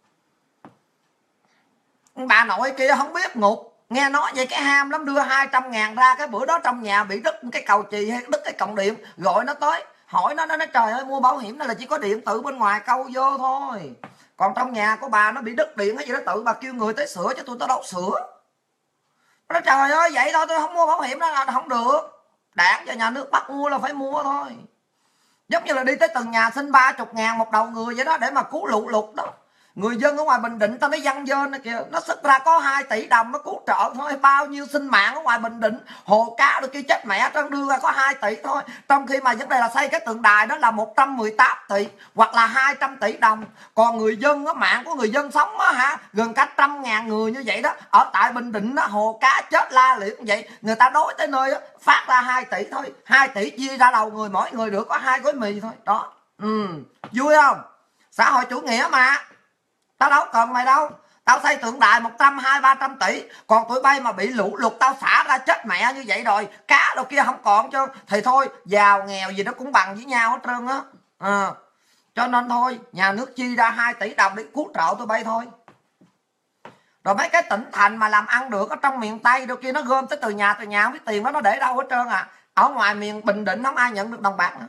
Bà nội kia không biết ngục, nghe nói vậy cái ham lắm, đưa 200 ngàn ra. Cái bữa đó trong nhà bị đứt cái cầu chì hay đứt cái cọng điện, gọi nó tới hỏi nó nói trời ơi mua bảo hiểm đó là chỉ có điện tử bên ngoài câu vô thôi, còn trong nhà của bà nó bị đứt điện hay gì đó tự bà kêu người tới sửa chứ tôi đâu sửa. Nó trời ơi vậy thôi, tôi không mua bảo hiểm đó là không được, đảng và nhà nước bắt mua là phải mua thôi. Giống như là đi tới từng nhà xin 30 ngàn một đầu người vậy đó để mà cứu lụt đó. Người dân ở ngoài Bình Định tao nói dân dơn này kìa, nó sức ra có 2 tỷ đồng nó cứu trợ thôi, bao nhiêu sinh mạng ở ngoài Bình Định, hồ cá được kia chết mẹ, trơn đưa ra có 2 tỷ thôi. Trong khi mà vấn đề là xây cái tượng đài đó là 118 tỷ hoặc là 200 tỷ đồng. Còn người dân á, mạng của người dân sống á hả, gần cả 100.000 người như vậy đó, ở tại Bình Định đó, hồ cá chết la liệt như vậy, người ta đói tới nơi đó, phát ra 2 tỷ thôi, 2 tỷ chia ra đầu người, mỗi người được có 2 gói mì thôi đó. Vui không? Xã hội chủ nghĩa mà, tao đâu cần mày đâu. Tao xây tượng đài 120-300 tỷ, còn tụi bay mà bị lũ lụt tao xả ra chết mẹ như vậy rồi, cá đâu kia không còn chứ. Thì thôi, giàu nghèo gì nó cũng bằng với nhau hết trơn á. Cho nên thôi, nhà nước chi ra 2 tỷ đồng để cứu trợ tụi bay thôi. Rồi mấy cái tỉnh thành mà làm ăn được ở trong miền Tây đâu kia nó gom tới từ nhà không biết tiền đó nó để đâu hết trơn à. Ở ngoài miền Bình Định không ai nhận được đồng bạc nữa.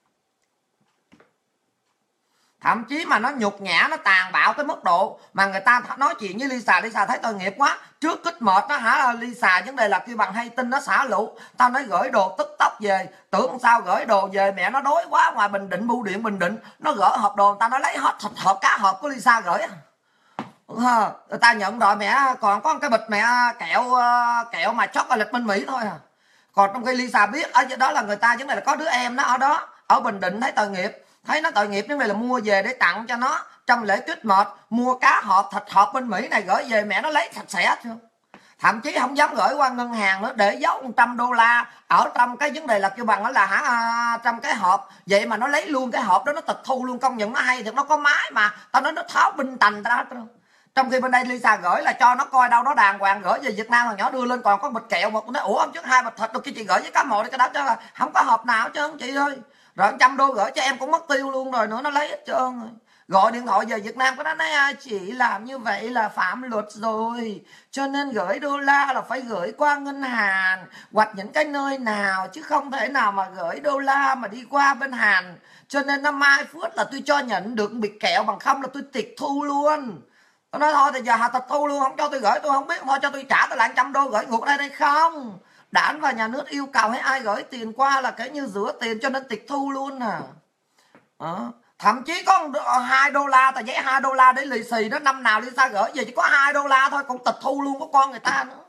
Thậm chí mà nó nhục nhã, nó tàn bạo tới mức độ mà người ta nói chuyện với Lisa thấy tội nghiệp quá. Trước kích mệt nó hả, Lisa vấn đề là kêu bằng hay tin nó xả lũ. Tao nói gửi đồ tức tốc về, tưởng sao gửi đồ về mẹ nó đói quá, ngoài Bình Định, bưu điện Bình Định nó gửi hộp đồ, ta nó lấy hết thịt hộp cá hộp của Lisa gửi. Người ta nhận rồi mẹ, còn có cái bịch mẹ kẹo mà chocolate bên Mỹ thôi à. Còn trong khi Lisa biết ở đó là người ta vấn đề là có đứa em nó ở đó, ở Bình Định thấy tội nghiệp. Thấy nó tội nghiệp vấn đề là mua về để tặng cho nó trong lễ Christmas, mua cá hộp thịt hộp bên Mỹ này gửi về mẹ nó lấy sạch sẽ chưa. Thậm chí không dám gửi qua ngân hàng nữa, để giấu $100 ở trong cái vấn đề là kêu bằng đó là hả, trong cái hộp. Vậy mà nó lấy luôn cái hộp đó, nó tịch thu luôn. Công nhận nó hay thì nó có máy mà, tao nói nó tháo binh tành ra hết. Trong khi bên đây Lisa gửi là cho nó coi đâu đó đàng hoàng, gửi về Việt Nam thằng nhỏ đưa lên còn có bịch kẹo một, nó ủa hôm trước 2 bịch thịt đâu kia chị gửi với cá mồi cái đó chứ là không có hộp nào hết trơn chị ơi. Rồi $100 gửi cho em cũng mất tiêu luôn rồi nữa, nó lấy hết trơn rồi. Gọi điện thoại về Việt Nam có nói chị làm như vậy là phạm luật rồi, cho nên gửi đô la là phải gửi qua ngân hàng hoặc những cái nơi nào, chứ không thể nào mà gửi đô la mà đi qua bên Hàn. Cho nên năm mai phút là tôi cho nhận được bịch kẹo, bằng không là tôi tịch thu luôn. Tôi nói thôi thì giờ tịch thu luôn, không cho tôi gửi tôi không biết, thôi cho tôi trả tôi lại $100 gửi ngược đây đây không. Đảng và nhà nước yêu cầu hay ai gửi tiền qua là cái như rửa tiền, cho nên tịch thu luôn à. Thậm chí có $2, tờ giấy $2 để lì xì đó, năm nào Lisa gửi về chỉ có $2 thôi, cũng tịch thu luôn của con người ta nữa.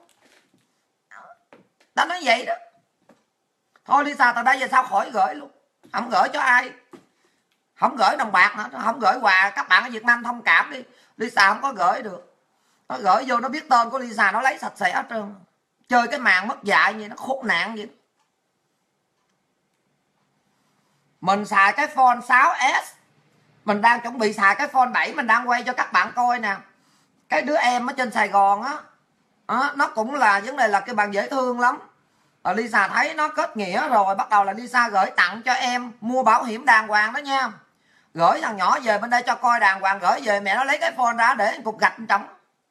Ta nói vậy đó. Thôi Lisa từ đây về sau khỏi gửi luôn, không gửi cho ai, không gửi đồng bạc nữa, không gửi quà. Các bạn ở Việt Nam thông cảm đi, Lisa không có gửi được. Nó gửi vô nó biết tên của Lisa nó lấy sạch sẽ hết trơn. Chơi cái màn mất dạy vậy, nó khốn nạn vậy. Mình xài cái phone 6S, mình đang chuẩn bị xài cái phone 7, mình đang quay cho các bạn coi nè. Cái đứa em ở trên Sài Gòn á, nó cũng là vấn đề là cái bạn dễ thương lắm. Lisa thấy nó kết nghĩa rồi, bắt đầu là Lisa gửi tặng cho em, mua bảo hiểm đàng hoàng đó nha. Gửi thằng nhỏ về bên đây cho coi đàng hoàng, gửi về mẹ nó lấy cái phone ra để cục gạch trong,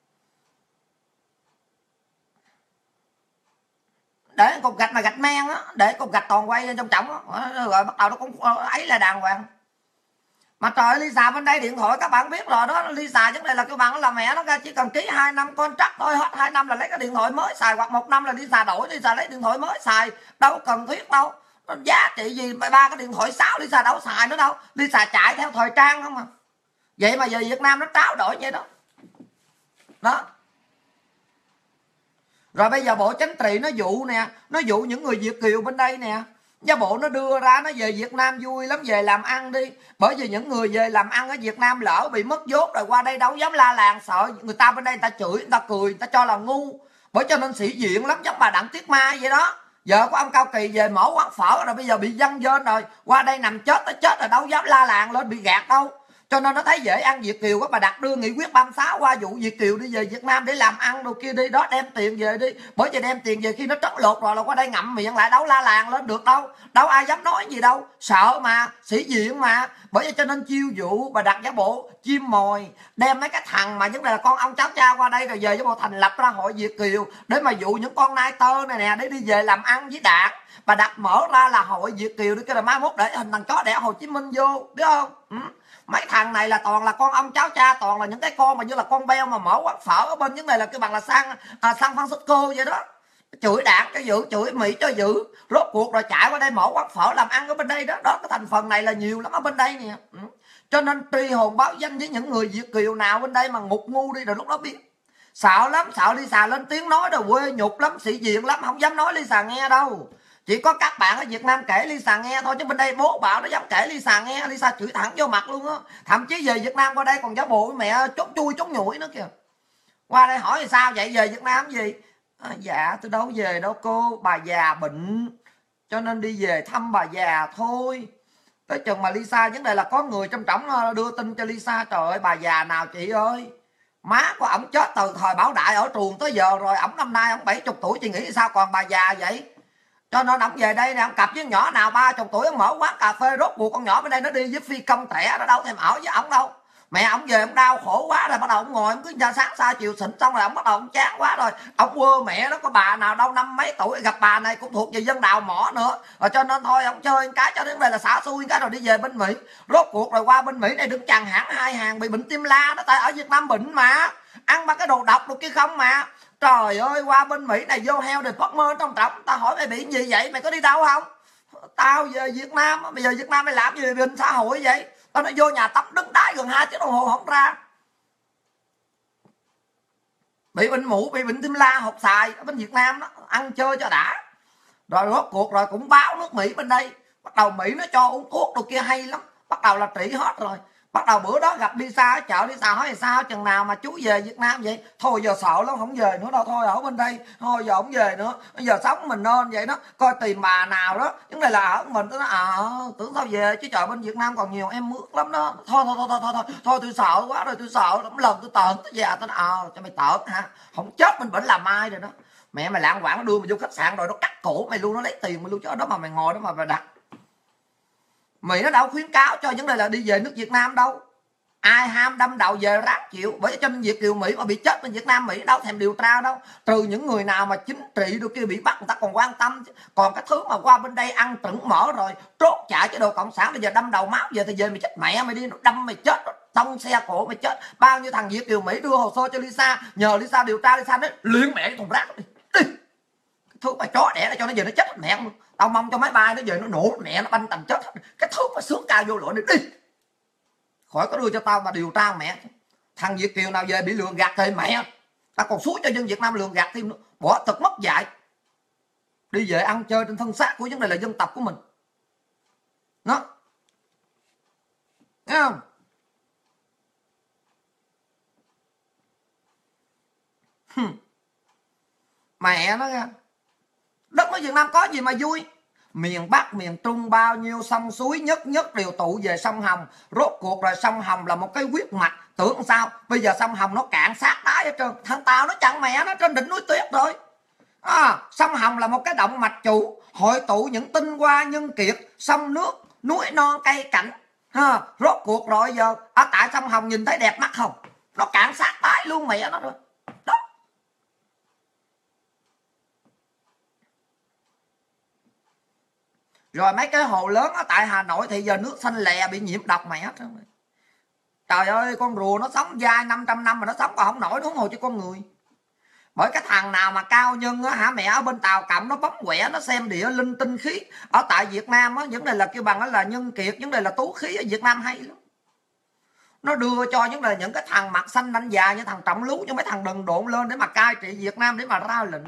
để cục gạch mà gạch men á, để cục gạch toàn quay lên trong trọng á. Rồi bắt đầu nó cũng ấy là đàng hoàng. Mà trời ơi, Lisa bên đây điện thoại các bạn biết rồi đó. Lisa vấn đề là các bạn là mẹ nó ra chỉ cần ký 2 năm contract thôi, hết 2 năm là lấy cái điện thoại mới xài, hoặc 1 năm là Lisa đổi, Lisa lấy điện thoại mới xài, đâu cần thiết đâu. Nó giá trị gì mà 3 cái điện thoại 6 Lisa đâu xài nữa đâu. Lisa chạy theo thời trang không à. Vậy mà về Việt Nam nó tráo đổi vậy đó. Đó. Rồi bây giờ Bộ Chính trị nó dụ nè, nó dụ những người Việt kiều bên đây nè. Gia bộ nó đưa ra nó về Việt Nam vui lắm, về làm ăn đi. Bởi vì những người về làm ăn ở Việt Nam lỡ bị mất vốn rồi qua đây đâu dám la làng, sợ người ta bên đây người ta chửi, người ta cười, người ta cho là ngu. Bởi cho nên sĩ diện lắm, giống bà Đặng Tuyết Mai vậy đó. Vợ của ông Cao Kỳ về mở quán phở rồi bây giờ bị dân dên rồi, qua đây nằm chết tới chết rồi, đâu dám la làng lên bị gạt đâu. Cho nên nó thấy dễ ăn Việt kiều quá, bà đặt đưa nghị quyết 36 qua vụ Việt kiều đi về Việt Nam để làm ăn đồ kia đi đó, đem tiền về đi. Bởi vì đem tiền về khi nó trấn lột rồi là qua đây ngậm miệng lại, đâu la làng lên được đâu, đâu ai dám nói gì đâu, sợ mà, sĩ diện mà. Bởi vậy cho nên chiêu dụ bà đặt giả bộ chim mồi, đem mấy cái thằng mà vấn đề là con ông cháu cha qua đây rồi về giả bộ thành lập ra hội Việt kiều để mà dụ những con nai tơ này nè để đi về làm ăn với Đạt. Bà đặt mở ra là hội Việt kiều đi, cái là mai mốt để hình thằng chó đẻ Hồ Chí Minh vô, biết không? Mấy thằng này là toàn là con ông cháu cha, toàn là những cái con mà như là con beo mà mở quán phở ở bên những này là cái bằng là San Francisco vậy đó. Chửi Đảng cho giữ, chửi Mỹ cho giữ, rốt cuộc rồi chạy qua đây mở quán phở làm ăn ở bên đây đó. Đó, cái thành phần này là nhiều lắm ở bên đây nè. Cho nên truy hồn báo danh với những người Việt kiều nào bên đây mà ngục ngu đi rồi lúc đó biết. Sợ lắm, sợ Lisa lên tiếng nói rồi quê nhục lắm, sĩ diện lắm, không dám nói Lisa nghe đâu. Chỉ có các bạn ở Việt Nam kể Lisa nghe thôi, chứ bên đây bố bảo nó dám kể Lisa nghe, Lisa chửi thẳng vô mặt luôn á. Thậm chí về Việt Nam qua đây còn giả bộ với mẹ trốn chui trốn nhủi nữa kìa. Qua đây hỏi thì sao vậy, về Việt Nam gì? Dạ tôi đâu về đâu cô, bà già bệnh cho nên đi về thăm bà già thôi. Tới chừng mà Lisa vấn đề là có người trong trỏng đưa tin cho Lisa, trời ơi bà già nào chị ơi, má của ổng chết từ thời Bảo Đại ở truồng tới giờ rồi, ổng năm nay ổng 70 tuổi, chị nghĩ sao còn bà già vậy. Cho nên ổng về đây nè, ổng cặp với nhỏ nào 30 tuổi, ổng mở quán cà phê, rốt cuộc con nhỏ bên đây nó đi với phi công trẻ, nó đâu thèm ở với ổng đâu. Mẹ ổng về ổng đau khổ quá rồi bắt đầu ổng ngồi ổng cứ ra sáng xa chiều xỉn, xong rồi ổng bắt đầu ổng chán quá rồi ổng quơ mẹ nó, có bà nào đâu 50 mấy tuổi, gặp bà này cũng thuộc về dân đào mỏ nữa rồi, cho nên thôi ổng chơi cái cho đến đây là xả xui cái rồi đi về bên Mỹ. Rốt cuộc rồi qua bên Mỹ này đứng chằng hẳn 2 hàng bị bệnh tim la đó, tại ở Việt Nam bệnh mà ăn ba cái đồ độc được kia không mà. Trời ơi qua bên Mỹ này vô heo được mơ trong trọng, tao hỏi mày bị gì vậy, mày có đi đâu không? Tao về Việt Nam, bây giờ Việt Nam mày làm gì bên xã hội vậy? Tao nói vô nhà tắm đứng đái gần 2 tiếng đồng hồ không ra. Bị bệnh mũ, bị bệnh tim la hột xài ở bên Việt Nam đó, ăn chơi cho đã. Rồi rốt cuộc rồi cũng báo nước Mỹ bên đây, bắt đầu Mỹ nó cho uống thuốc đồ kia hay lắm, bắt đầu là trị hết rồi. Bắt đầu bữa đó gặp Lisa ở chợ, Lisa hỏi sao chừng nào mà chú về Việt Nam vậy? Thôi giờ sợ lắm không về nữa đâu, thôi ở bên đây, thôi giờ không về nữa, bây giờ sống mình nên vậy đó, coi tìm bà nào đó. Vấn đề là ở mình tôi nói tưởng sao về chứ trời bên Việt Nam còn nhiều em mướt lắm đó. Thôi tôi sợ quá rồi, tôi sợ lắm, lần tôi tợn tới già tôi nói cho mày tợn hả? Không chết mình bệnh làm mai rồi đó. Mẹ mày lạng quạng nó đưa mày vô khách sạn rồi nó cắt cổ mày luôn, nó lấy tiền mày luôn, chứ ở đó mà mày ngồi đó mà mày đặt. Mỹ nó đâu khuyến cáo cho vấn đề là đi về nước Việt Nam đâu. Ai ham đâm đầu về ráng chịu. Bởi cho nên Việt kiều Mỹ mà bị chết bên Việt Nam, Mỹ đâu thèm điều tra đâu. Trừ những người nào mà chính trị được kia bị bắt, người ta còn quan tâm. Còn cái thứ mà qua bên đây ăn trứng mở rồi trốt chạy chế độ cộng sản, bây giờ đâm đầu máu về thì về mày chết mẹ mày đi, đâm mày chết, tông xe cổ mày chết. Bao nhiêu thằng Việt kiều Mỹ đưa hồ sơ cho Lisa, nhờ Lisa điều tra, Lisa nói luyện mẹ thùng rác đi. Thứ mà chó đẻ cho nó về nó chết mẹ luôn. Tao mong cho máy bay nó về nó nổ mẹ nó banh tầm chết. Cái thứ mà sướng cao vô lửa này đi, khỏi có đưa cho tao mà điều tra mẹ. Thằng Việt kiều nào về bị lường gạt thì mẹ tao còn suốt cho dân Việt Nam lường gạt thêm nữa, bỏ thật mất dạy. Đi về ăn chơi trên thân xác của vấn đề là dân tộc của mình đó, thấy không? Mẹ nó ra đất nước Việt Nam có gì mà vui. Miền Bắc, miền Trung bao nhiêu sông suối nhất nhất đều tụ về sông Hồng. Rốt cuộc rồi sông Hồng là một cái huyết mạch. Tưởng sao bây giờ sông Hồng nó cạn sát đáy hết trơn. Thằng Tàu nó chặn mẹ nó trên đỉnh núi tuyết rồi. Sông Hồng là một cái động mạch chủ, hội tụ những tinh hoa nhân kiệt, sông nước, núi non cây cảnh. Rốt cuộc rồi giờ ở tại sông Hồng nhìn thấy đẹp mắt không? Nó cạn sát đáy luôn mẹ nó rồi. Đó. Rồi mấy cái hồ lớn ở tại Hà Nội thì giờ nước xanh lè bị nhiễm độc mẹ hết. Trời ơi con rùa nó sống dai 500 năm mà nó sống còn không nổi, đúng hồi cho con người. Bởi cái thằng nào mà cao nhân á hả mẹ, ở bên Tàu Cộng nó bấm quẻ nó xem địa linh tinh khí. Ở tại Việt Nam á vấn đề là kêu bằng là nhân kiệt, vấn đề là tú khí ở Việt Nam hay lắm. Nó đưa cho vấn đề những cái thằng mặt xanh đánh già như thằng Trọng Lú, cho mấy thằng đần độn lên để mà cai trị Việt Nam, để mà ra lệnh.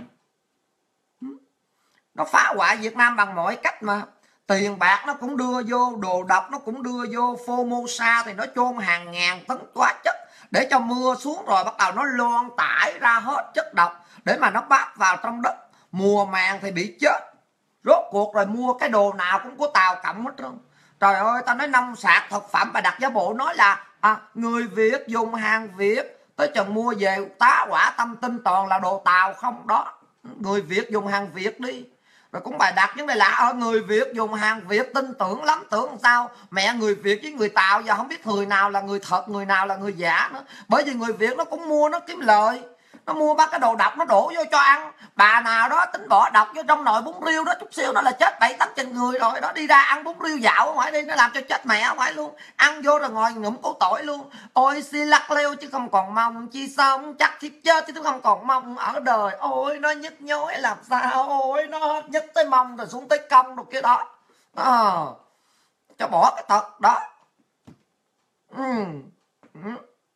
Nó phá hoại Việt Nam bằng mọi cách mà. Tiền bạc nó cũng đưa vô, đồ độc nó cũng đưa vô, Formosa thì nó chôn hàng ngàn tấn hóa chất để cho mưa xuống rồi bắt đầu nó loan tải ra hết chất độc để mà nó bám vào trong đất. Mùa màng thì bị chết. Rốt cuộc rồi mua cái đồ nào cũng của Tàu Cộng hết trơn. Trời ơi tao nói nông sản thực phẩm bà đặt giá bộ nói là người Việt dùng hàng Việt, tới chừng mua về tá quả tâm tinh toàn là đồ Tàu không đó. Người Việt dùng hàng Việt đi. Rồi cũng bài đặt vấn đề là ở người Việt dùng hàng Việt tin tưởng lắm, tưởng sao mẹ người Việt với người Tàu giờ không biết người nào là người thật, người nào là người giả nữa. Bởi vì người Việt nó cũng mua nó kiếm lời, nó mua bắt cái đồ độc nó đổ vô cho ăn. Bà nào đó tính bỏ độc vô trong nồi bún riêu đó chút xíu đó là chết 7-8 trên người rồi đó, đi ra ăn bún riêu dạo ở ngoài đi, nó làm cho chết mẹ ở ngoài luôn. Ăn vô rồi ngồi ngụm cổ tỏi luôn. Ôi xi lắc leo chứ không còn mong chi sống, chắc thiếp chết chứ không còn mong ở đời. Ôi nó nhức nhối làm sao, ôi nó nhức tới mông rồi xuống tới công rồi kia đó. Cho bỏ cái tật đó. Ừ. Ừ.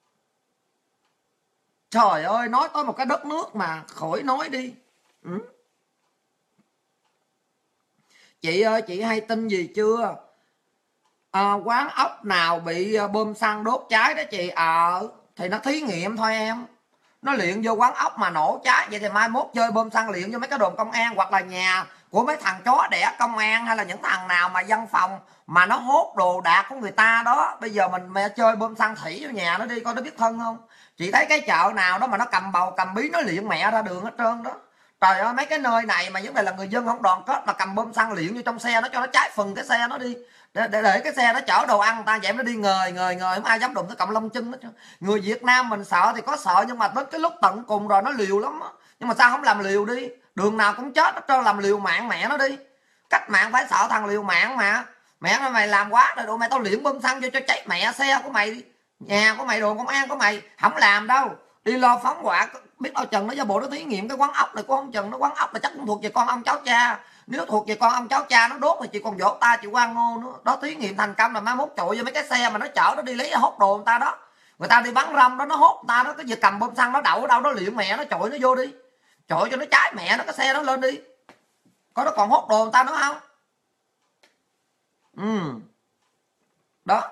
Trời ơi, nói tới một cái đất nước mà khỏi nói đi. Ừ. Chị ơi, chị hay tin gì chưa? Quán ốc nào bị bơm xăng đốt cháy đó chị, thì nó thí nghiệm thôi em. Nó luyện vô quán ốc mà nổ cháy, vậy thì mai mốt chơi bơm xăng luyện vô mấy cái đồn công an, hoặc là nhà của mấy thằng chó đẻ công an, hay là những thằng nào mà văn phòng mà nó hốt đồ đạc của người ta đó. Bây giờ mình mẹ chơi bơm xăng thủy vô nhà nó đi coi nó biết thân không. Chị thấy cái chợ nào đó mà nó cầm bầu cầm bí nó luyện mẹ ra đường hết trơn đó. Trời ơi, mấy cái nơi này mà vấn đề là người dân không đoàn kết mà cầm bơm xăng luyện vô trong xe nó, cho nó cháy phần cái xe nó đi, để cái xe nó chở đồ ăn người ta, vậy nó đi ngời không ai dám đụng tới cọng lông chân hết. Người Việt Nam mình sợ thì có sợ, nhưng mà đến cái lúc tận cùng rồi nó liều lắm á. Nhưng mà sao không làm liều đi, đường nào cũng chết hết trơn, làm liều mạng mẹ nó đi. Cách mạng phải sợ thằng liều mạng mà. Mẹ mày làm quá rồi, đồ mày tao luyện bơm xăng vô cho cháy mẹ xe của mày, nhà của mày, đồ công an của mày không làm đâu, đi lo phóng hỏa. Biết đâu chừng nó giả bộ nó thí nghiệm cái quán ốc này, cũng không chừng nó quán ốc là chắc cũng thuộc về con ông cháu cha. Nếu thuộc về con ông cháu cha nó đốt thì chị còn vỗ tay chị Quang Ngô nữa đó. Thí nghiệm thành công là mai mốt trội vô mấy cái xe mà nó chở nó đi lấy hốt đồ người ta đó, người ta đi bắn râm đó, nó hốt người ta đó, cái việc cầm bơm xăng nó đậu ở đâu nó luyện mẹ nó, chọi nó vô đi, chọi cho nó cháy mẹ nó cái xe nó lên đi, coi nó còn hốt đồ người ta nữa không. Đó.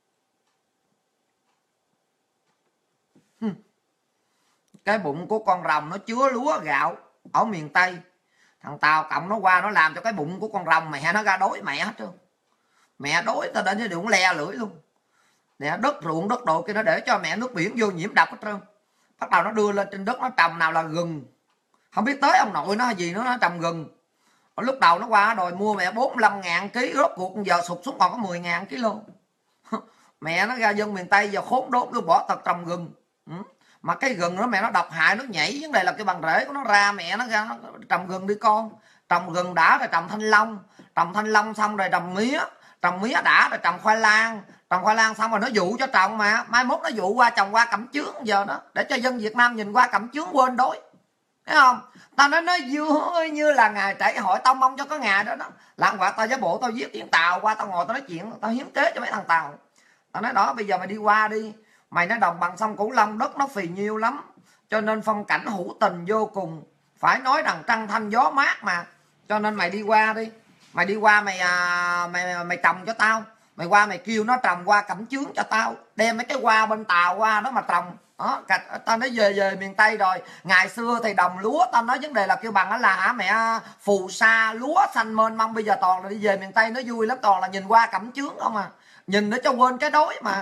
Cái bụng của con rồng nó chứa lúa gạo ở miền Tây, thằng Tàu cộng nó qua nó làm cho cái bụng của con rồng mẹ nó ra đói mẹ hết trơn. Mẹ đói tao đến đụng le lưỡi luôn nè. Đất ruộng đất độ kia nó để cho mẹ nước biển vô nhiễm độc hết trơn. Bắt đầu nó đưa lên trên đất nó trồng, nào là gừng, không biết tới ông nội nó hay gì nó trồng gừng. Ở lúc đầu nó qua đòi mua mẹ 45.000 kg, rốt cuộc giờ sụt xuống còn có 10.000 kg. Mẹ nó ra dân miền Tây giờ khốn đốt nó bỏ tật trồng gừng. Mà cái gừng đó mẹ nó độc hại, nó nhảy vấn đề là cái bằng rễ của nó ra, mẹ nó ra nó trồng gừng đi con. Trồng gừng đã rồi trồng thanh long, trồng thanh long xong rồi trồng mía đã rồi trồng khoai lang, trồng khoai lang xong rồi nó dụ cho trồng, mà mai mốt nó dụ qua trồng qua cẩm chướng giờ đó, để cho dân Việt Nam nhìn qua cẩm chướng quên đói, thấy không? Tao nói nó vui như là ngày trải hội, tao mong cho có ngày đó đó làm quả tao giả bộ tao viết tiếng Tàu qua, tao ngồi tao nói chuyện, tao hiến kế cho mấy thằng Tàu. Tao nói đó, bây giờ mày đi qua đi, mày nói đồng bằng sông Cửu Long đất nó phì nhiêu lắm, cho nên phong cảnh hữu tình vô cùng, phải nói rằng trăng thanh gió mát mà, cho nên mày đi qua đi, mày đi qua mày trồng cho tao, mày qua mày kêu nó trồng qua cẩm chướng cho tao, đem mấy cái hoa bên Tàu qua đó mà trồng đó. Tao nói về miền Tây rồi, ngày xưa thì đồng lúa, tao nói vấn đề là kêu bằng là mẹ phù sa lúa xanh mênh mông, bây giờ toàn là đi về miền Tây nó vui lắm, toàn là nhìn qua cẩm chướng không à, nhìn để cho quên cái đói mà.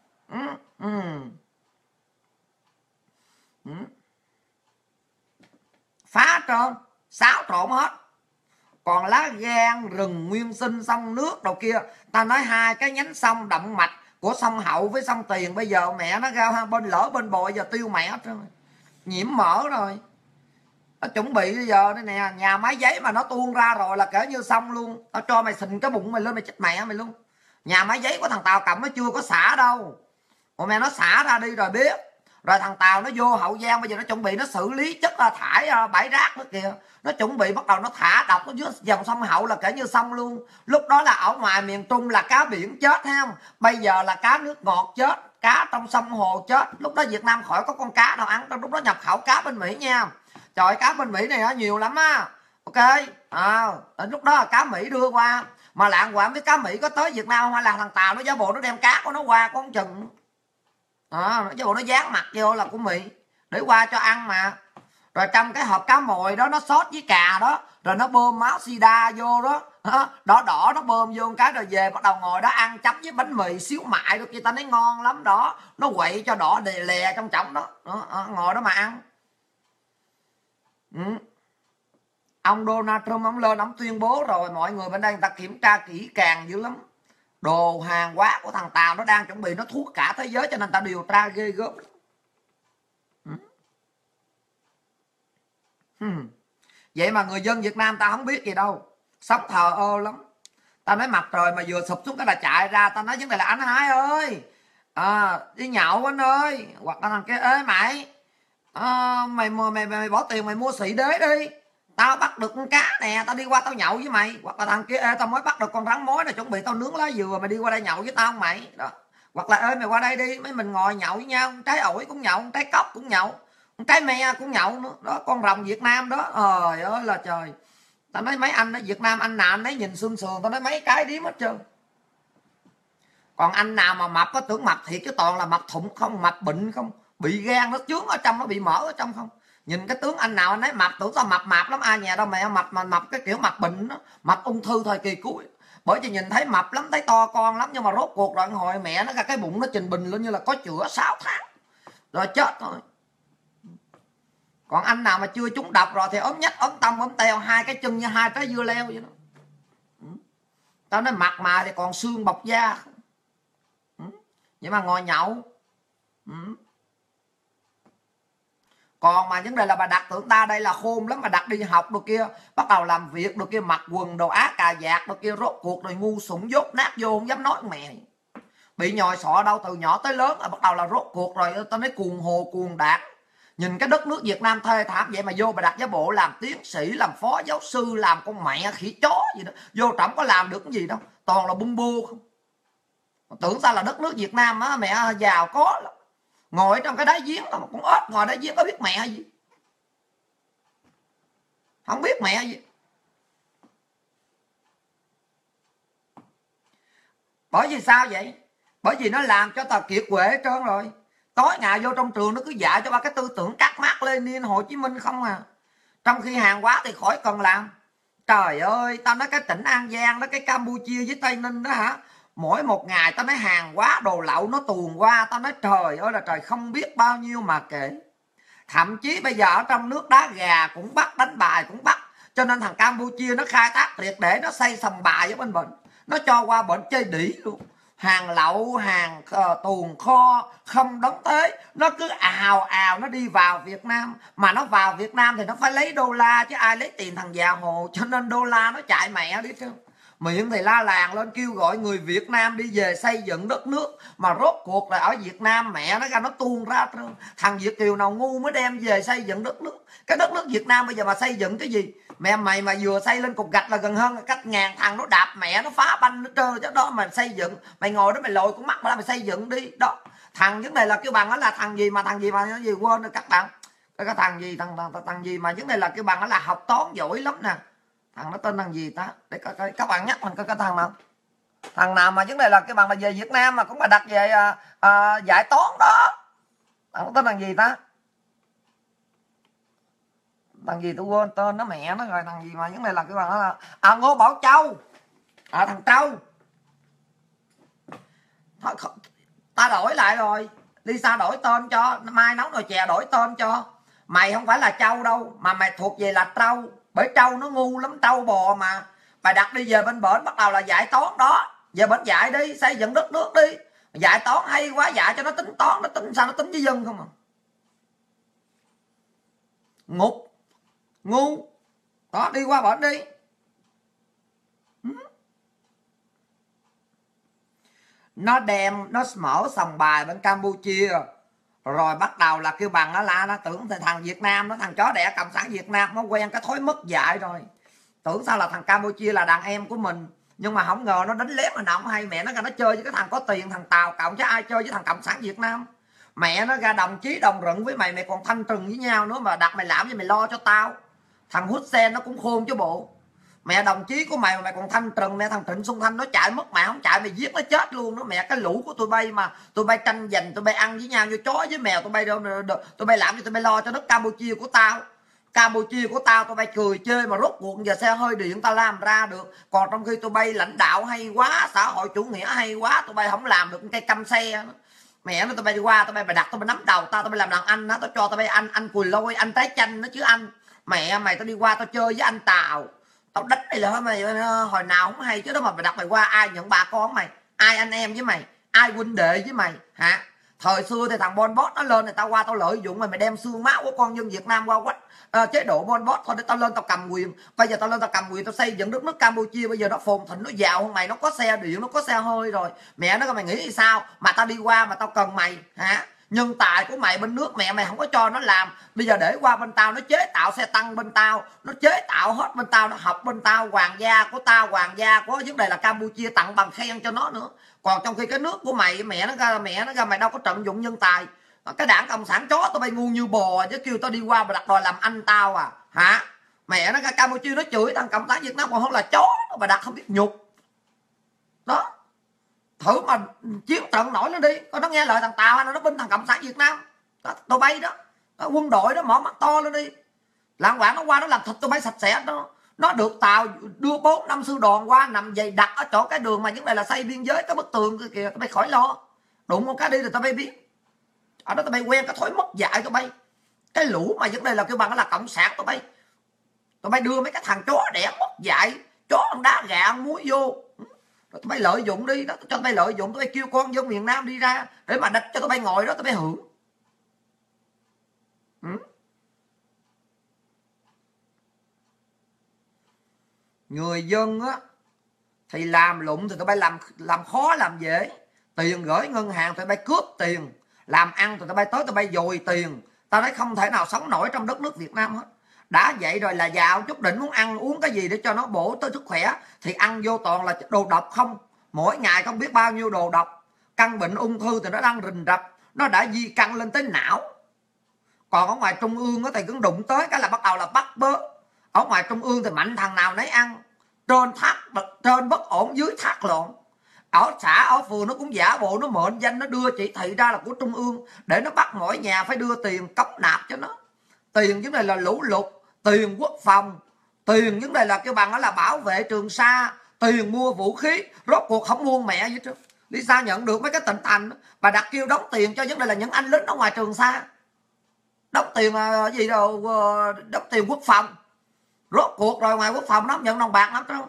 Phá trơn, xáo trộn hết. Còn lá gan, rừng nguyên sinh, sông nước đầu kia, ta nói hai cái nhánh sông động mạch của sông Hậu với sông Tiền bây giờ mẹ nó ra bên lỡ bên bội, giờ tiêu mẹ hết trơn, nhiễm mỡ rồi. Nó chuẩn bị bây giờ đây nè, nhà máy giấy mà nó tuôn ra rồi là kể như xong luôn, tao cho mày xình cái bụng mày lên mày chết mẹ mày luôn. Nhà máy giấy của thằng Tàu Cộng nó chưa có xả đâu, ủa mẹ nó xả ra đi rồi biết. Rồi thằng Tàu nó vô Hậu Giang bây giờ nó chuẩn bị nó xử lý chất thải bãi rác nữa kìa, nó chuẩn bị bắt đầu nó thả độc nó dưới dòng sông Hậu là kể như xong luôn. Lúc đó là ở ngoài miền Trung là cá biển chết thấy không, bây giờ là cá nước ngọt chết, cá trong sông hồ chết. Lúc đó Việt Nam khỏi có con cá nào ăn, lúc đó nhập khẩu cá bên Mỹ nha. Trời, cá bên Mỹ này nhiều lắm á, ok. Lúc đó là cá Mỹ đưa qua, mà lạng quạng với cá Mỹ có tới Việt Nam không, hay là thằng Tàu nó giả bộ nó đem cá của nó qua con chừng nó giả bộ nó dán mặt vô là của Mỹ để qua cho ăn mà. Rồi trong cái hộp cá mồi đó nó sốt với cà đó, rồi nó bơm máu sida vô đó, đỏ đỏ nó bơm vô một cái rồi về bắt đầu ngồi đó ăn chấm với bánh mì xíu mại được, người ta nói ngon lắm đó, nó quậy cho đỏ đè lè trong trọng đó, ngồi đó mà ăn. Ông Donald Trump ông lên ông tuyên bố rồi, mọi người bên đây người ta kiểm tra kỹ càng dữ lắm, đồ hàng hóa của thằng Tàu nó đang chuẩn bị nó thuốc cả thế giới, cho nên ta điều tra ghê gớm. Vậy mà người dân Việt Nam ta không biết gì đâu, sống thờ ơ lắm. Ta nói mặt trời mà vừa sụp xuống cái là chạy ra, ta nói vấn đề là anh Hai ơi, đi nhậu anh ơi, hoặc là thằng kia ê mày, mày bỏ tiền mày mua xị đế đi, tao bắt được con cá nè, tao đi qua tao nhậu với mày. Hoặc là thằng kia ê tao mới bắt được con rắn mối này, chuẩn bị tao nướng lá dừa, mày đi qua đây nhậu với tao không mày đó. Hoặc là ơi mày qua đây đi, mấy mình ngồi nhậu với nhau, trái ổi cũng nhậu, trái cóc cũng nhậu, trái me cũng nhậu nữa. Đó, con rồng Việt Nam đó. Trời ơi là trời. Tao nói mấy anh ở Việt Nam anh nào anh ấy nhìn xương sườn, tao nói mấy cái điếm hết trơn. Còn anh nào mà mập có tưởng mập thiệt chứ toàn là mập thụng không, mập bệnh không, bị gan nó chướng ở trong, nó bị mỡ ở trong không. Nhìn cái tướng anh nào anh ấy mập tưởng tao mập mạp lắm, ai nhà đâu mẹ mập mà mập cái kiểu mập bệnh đó, mập ung thư thời kỳ cuối. Bởi vì nhìn thấy mập lắm, thấy to con lắm, nhưng mà rốt cuộc rồi hồi mẹ nó ra cái bụng nó trình bình lên như là có chữa 6 tháng rồi chết thôi. Còn anh nào mà chưa trúng độc rồi thì ốm nhách ốm tông ốm teo, hai cái chân như hai trái dưa leo vậy đó. Tao nói mặt mà thì còn xương bọc da. Vậy mà ngồi nhậu. Còn mà vấn đề là bà đặt tưởng ta đây là khôn lắm, mà đặt đi học đồ kia, bắt đầu làm việc đồ kia, mặc quần đồ á cà vạt đồ kia, rốt cuộc rồi ngu sủng dốt nát vô không dám nói mẹ. Bị nhồi sọ đâu từ nhỏ tới lớn, bắt đầu là rốt cuộc rồi tao nói cuồng hồ cuồng đạt. Nhìn cái đất nước Việt Nam thê thảm vậy mà vô bà đặt giả bộ làm tiến sĩ, làm phó giáo sư, làm con mẹ khỉ chó gì đó. Vô trọng có làm được cái gì đâu, toàn là bung bô không. Tưởng sao là đất nước Việt Nam á, mẹ giàu có lắm. Ngồi trong cái đáy giếng, con ếch ngồi đáy giếng có biết mẹ gì. Không biết mẹ gì. Bởi vì sao vậy? Bởi vì nó làm cho tao kiệt quệ hết trơn rồi. Tối ngày vô trong trường nó cứ dạy cho ba cái tư tưởng Các Mác Lênin Hồ Chí Minh không à. Trong khi hàng hóa thì khỏi cần làm. Trời ơi, tao nói cái tỉnh An Giang đó, cái Campuchia với Tây Ninh đó hả, mỗi một ngày tao nói hàng hóa đồ lậu nó tuồn qua, tao nói trời ơi là trời, không biết bao nhiêu mà kể. Thậm chí bây giờ ở trong nước đá gà cũng bắt, đánh bài cũng bắt. Cho nên thằng Campuchia nó khai thác triệt để, nó xây sòng bài ở bên bệnh, nó cho qua bệnh chơi đỉ luôn. Hàng lậu, hàng tuồn kho không đóng thuế, nó cứ ào ào nó đi vào Việt Nam. Mà nó vào Việt Nam thì nó phải lấy đô la chứ ai lấy tiền thằng già hồ. Cho nên đô la nó chạy mẹ đi chứ. Miệng thì la làng lên kêu gọi người Việt Nam đi về xây dựng đất nước, mà rốt cuộc là ở Việt Nam mẹ nó ra nó tuôn ra. Thằng Việt kiều nào ngu mới đem về xây dựng đất nước. Cái đất nước Việt Nam bây giờ mà xây dựng cái gì? Mẹ mày mà vừa xây lên cục gạch là gần hơn cách ngàn thằng nó đạp mẹ nó phá banh nó trơ chứ đó mà xây dựng. Mày ngồi đó mày lồi con mắt mà mày xây dựng đi đó. Thằng vấn đề là kêu bằng đó là thằng gì mà cái gì quên rồi các bạn. Cái thằng gì thằng gì mà vấn đề là kêu bằng đó là học toán giỏi lắm nè. Thằng nó tên thằng gì ta, để các bạn nhắc mình coi cái thằng nào. Thằng nào mà vấn đề là cái bằng là về Việt Nam mà cũng mà đặt về dạy toán đó. Thằng nó tên thằng gì ta, thằng gì tôi quên tên nó mẹ nó rồi. Thằng gì mà vấn đề là cái bằng đó là Ngô Bảo Châu. Thằng Châu. Thôi, ta đổi lại rồi, Lisa đổi tên cho, mai nấu nồi chè đổi tên cho. Mày không phải là Châu đâu, mà mày thuộc về là Trâu. Bởi Trâu nó ngu lắm, trâu bò mà. Mày đặt đi về bên bển bắt đầu là dạy toán đó. Về bển dạy đi, xây dựng đất nước đi. Dạy toán hay quá, dạy cho nó tính toán, nó tính sao nó tính với dân không à. Ngục ngu đó, đi qua bển đi. Nó đem, nó mở sòng bài bên Campuchia. Rồi bắt đầu là kêu bằng đó là nó tưởng thằng Việt Nam, nó thằng chó đẻ cộng sản Việt Nam, nó quen cái thói mất dạy rồi. Tưởng sao là thằng Campuchia là đàn em của mình. Nhưng mà không ngờ nó đánh lép mà nào không hay. Mẹ nó ra nó chơi với cái thằng có tiền, thằng Tàu Cộng, chứ ai chơi với thằng cộng sản Việt Nam. Mẹ nó ra đồng chí đồng rựng với mày, mày còn thanh trừng với nhau nữa mà đặt mày làm gì mày lo cho tao. Thằng Hussein nó cũng khôn chứ bộ. Mẹ đồng chí của mày mà mày còn thanh trừng, mẹ thằng Trịnh Xuân Thanh nó chạy mất, mẹ không chạy mày giết nó chết luôn đó. Mẹ cái lũ của tụi bay mà tụi bay tranh giành, tụi bay ăn với nhau như chó với mèo, tụi bay làm gì tụi bay lo cho đất Campuchia của tao. Campuchia của tao tụi bay cười chơi mà rốt cuộc giờ xe hơi điện tao làm ra được. Còn trong khi tụi bay lãnh đạo hay quá, xã hội chủ nghĩa hay quá, tụi bay không làm được cây căm xe đó. Mẹ nó tụi bay đi qua, tụi bay đặt tụi bay nắm đầu tao, tụi bay làm đàn anh đó, tao cho tụi bay anh cùi lôi, anh trái chanh đó chứ anh. Mẹ mày tao đi qua tao chơi với anh Tàu, tao đánh mày là mày hồi nào không hay chứ đó. Mà mày đặt mày qua ai nhận bà con mày, ai anh em với mày, ai huynh đệ với mày hả? Thời xưa thì thằng Pol Pot nó lên thì tao qua tao lợi dụng mày, mày đem xương máu của con dân Việt Nam qua quách chế độ Pol Pot thôi để tao lên tao cầm quyền. Bây giờ tao lên tao cầm quyền, tao xây dựng đất nước Campuchia bây giờ nó phồn thịnh, nó giàu hơn mày, nó có xe điện, nó có xe hơi rồi. Mẹ nó mày nghĩ sao mà tao đi qua mà tao cần mày hả? Nhân tài của mày bên nước mẹ mày không có cho nó làm, bây giờ để qua bên tao, nó chế tạo xe tăng bên tao, nó chế tạo hết bên tao, nó học bên tao, hoàng gia của tao, hoàng gia của vấn đề là Campuchia tặng bằng khen cho nó nữa. Còn trong khi cái nước của mày mẹ nó ra mày đâu có tận dụng nhân tài. Cái đảng cộng sản chó tao bay ngu như bò chứ, kêu tao đi qua mà đặt đòi làm anh tao à hả? Mẹ nó ra Campuchia nó chửi thằng cộng sản Việt Nam còn hơn là chó, mà đặt không biết nhục đó. Thử mà chiến trận nổi lên đi, coi nó nghe lời thằng Tàu hay nó binh thằng cộng sản Việt Nam đó, tụi bay đó, quân đội đó mở mắt to lên đi. Lạng quạng nó qua nó làm thịt tụi bay sạch sẽ đó. Nó được Tàu đưa 4-5 sư đoàn qua nằm dày đặc ở chỗ cái đường mà những này là xây biên giới, cái bức tường kìa, tụi bay khỏi lo. Đụng một cái đi rồi tụi bay biết. Ở đó tụi bay quen cái thói mất dạy tụi bay. Cái lũ mà những đây là kêu bằng là cộng sản tụi bay. Tụi bay đưa mấy cái thằng chó đẻ mất dạy, chó ăn đá gà ăn muối vô. Rồi tụi bay lợi dụng đi đó, cho tụi bay lợi dụng, tụi bay kêu con dân miền Nam đi ra để mà đặt cho tụi bay ngồi đó tụi bay hưởng. Người dân á thì làm lụng thì tụi bay làm khó làm dễ. Tiền gửi ngân hàng tụi bay cướp tiền, làm ăn tụi bay tới tụi bay dồi tiền. Tao nói không thể nào sống nổi trong đất nước Việt Nam hết. Đã vậy rồi là giàu chút đỉnh muốn ăn uống cái gì để cho nó bổ tới sức khỏe thì ăn vô toàn là đồ độc không. Mỗi ngày không biết bao nhiêu đồ độc. Căn bệnh ung thư thì nó đang rình rập, nó đã di căn lên tới não. Còn ở ngoài trung ương thì cứ đụng tới cái là bắt đầu là bắt bớ. Ở ngoài trung ương thì mạnh thằng nào nấy ăn, trên bất ổn dưới thác loạn. Ở xã ở phường nó cũng giả bộ nó mệnh danh, nó đưa chỉ thị ra là của trung ương để nó bắt mỗi nhà phải đưa tiền cống nạp cho nó. Tiền vấn đề là lũ lụt, tiền quốc phòng, tiền vấn đề là kêu bằng đó là bảo vệ Trường Sa, tiền mua vũ khí. Rốt cuộc không mua mẹ gì trước. Đi xa nhận được mấy cái tỉnh thành bà đặt kêu đóng tiền cho vấn đề là những anh lính ở ngoài Trường Sa, đóng tiền gì đâu, đóng tiền quốc phòng. Rốt cuộc rồi ngoài quốc phòng nó nhận đồng bạc lắm trơn.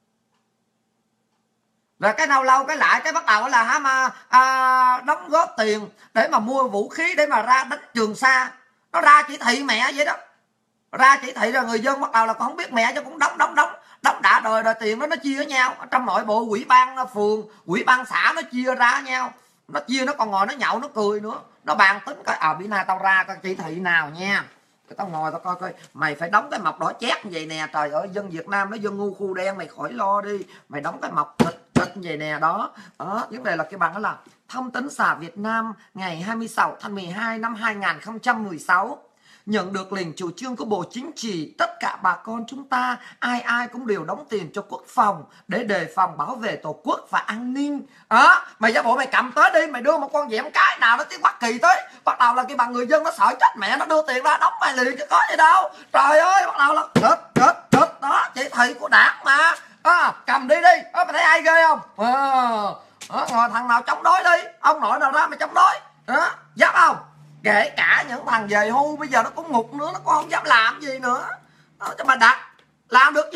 Rồi cái lâu cái lại cái bắt đầu là đóng góp tiền để mà mua vũ khí để mà ra đánh Trường Sa. Nó ra chỉ thị mẹ vậy đó. Ra chỉ thị rồi người dân bắt đầu là không biết mẹ cho cũng đóng đã đời rồi tiền đó nó chia với nhau. Trong nội bộ ủy ban phường, ủy ban xã nó chia ra nhau. Nó chia nó còn ngồi nó nhậu nó cười nữa. Nó bàn tính coi bữa nay tao ra coi chỉ thị nào nha. Tao ngồi tao coi mày phải đóng cái mọc đỏ chét như vậy nè. Trời ơi dân Việt Nam nó dân ngu khu đen, mày khỏi lo đi. Mày đóng cái mọc thịt như vậy nè đó. Vấn đề là cái bằng đó là Thông tấn xã Việt Nam ngày 26 tháng 12 năm 2016 nhận được lệnh chủ trương của Bộ Chính trị, tất cả bà con chúng ta ai cũng đều đóng tiền cho quốc phòng để đề phòng bảo vệ tổ quốc và an ninh. Mày giả bộ mày cầm tới đi, mày đưa một con dẻm cái nào nó tiếng Bắc Kỳ tới, bắt đầu là cái bằng người dân nó sợ chết mẹ, nó đưa tiền ra đóng mày liền chứ có gì đâu. Trời ơi, bắt đầu là chết đó, chỉ thị của đảng mà. Cầm đi mày thấy ai ghê không? Ngồi thằng nào chống đối đi, ông nội nào ra mày chống đối dám không? Kể cả những thằng về hưu bây giờ nó cũng ngục nữa, nó cũng không dám làm gì nữa. Cho mà đặt làm được gì?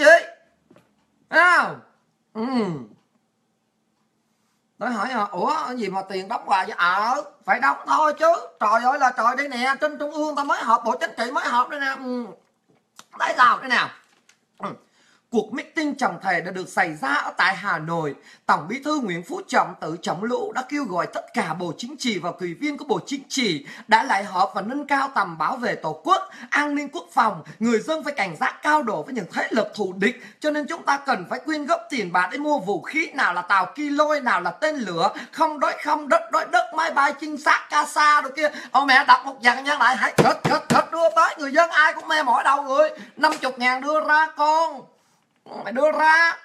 Tôi hỏi cái gì mà tiền đóng hoài vậy? Phải đóng thôi chứ. Trời ơi là trời, đây nè, trên trung ương ta mới họp, Bộ Chính trị mới họp đây nè. Thấy sao đây nào? Cuộc meeting trọng thể đã được xảy ra ở tại Hà Nội. Tổng Bí thư Nguyễn Phú Trọng tự chống lũ đã kêu gọi tất cả Bộ Chính trị và ủy viên của Bộ Chính trị đã lại họp và nâng cao tầm bảo vệ Tổ quốc, an ninh quốc phòng. Người dân phải cảnh giác cao độ với những thế lực thù địch, cho nên chúng ta cần phải quyên góp tiền bạc để mua vũ khí, nào là tàu Kiloi, nào là tên lửa, không đối không, đất đối đất, máy bay trinh sát Casa rồi kia. Mẹ đọc một dàn nhân lại, hãy chết đưa tới, người dân ai cũng mê mỏi đầu người. 50.000 đưa ra con, mày đưa ra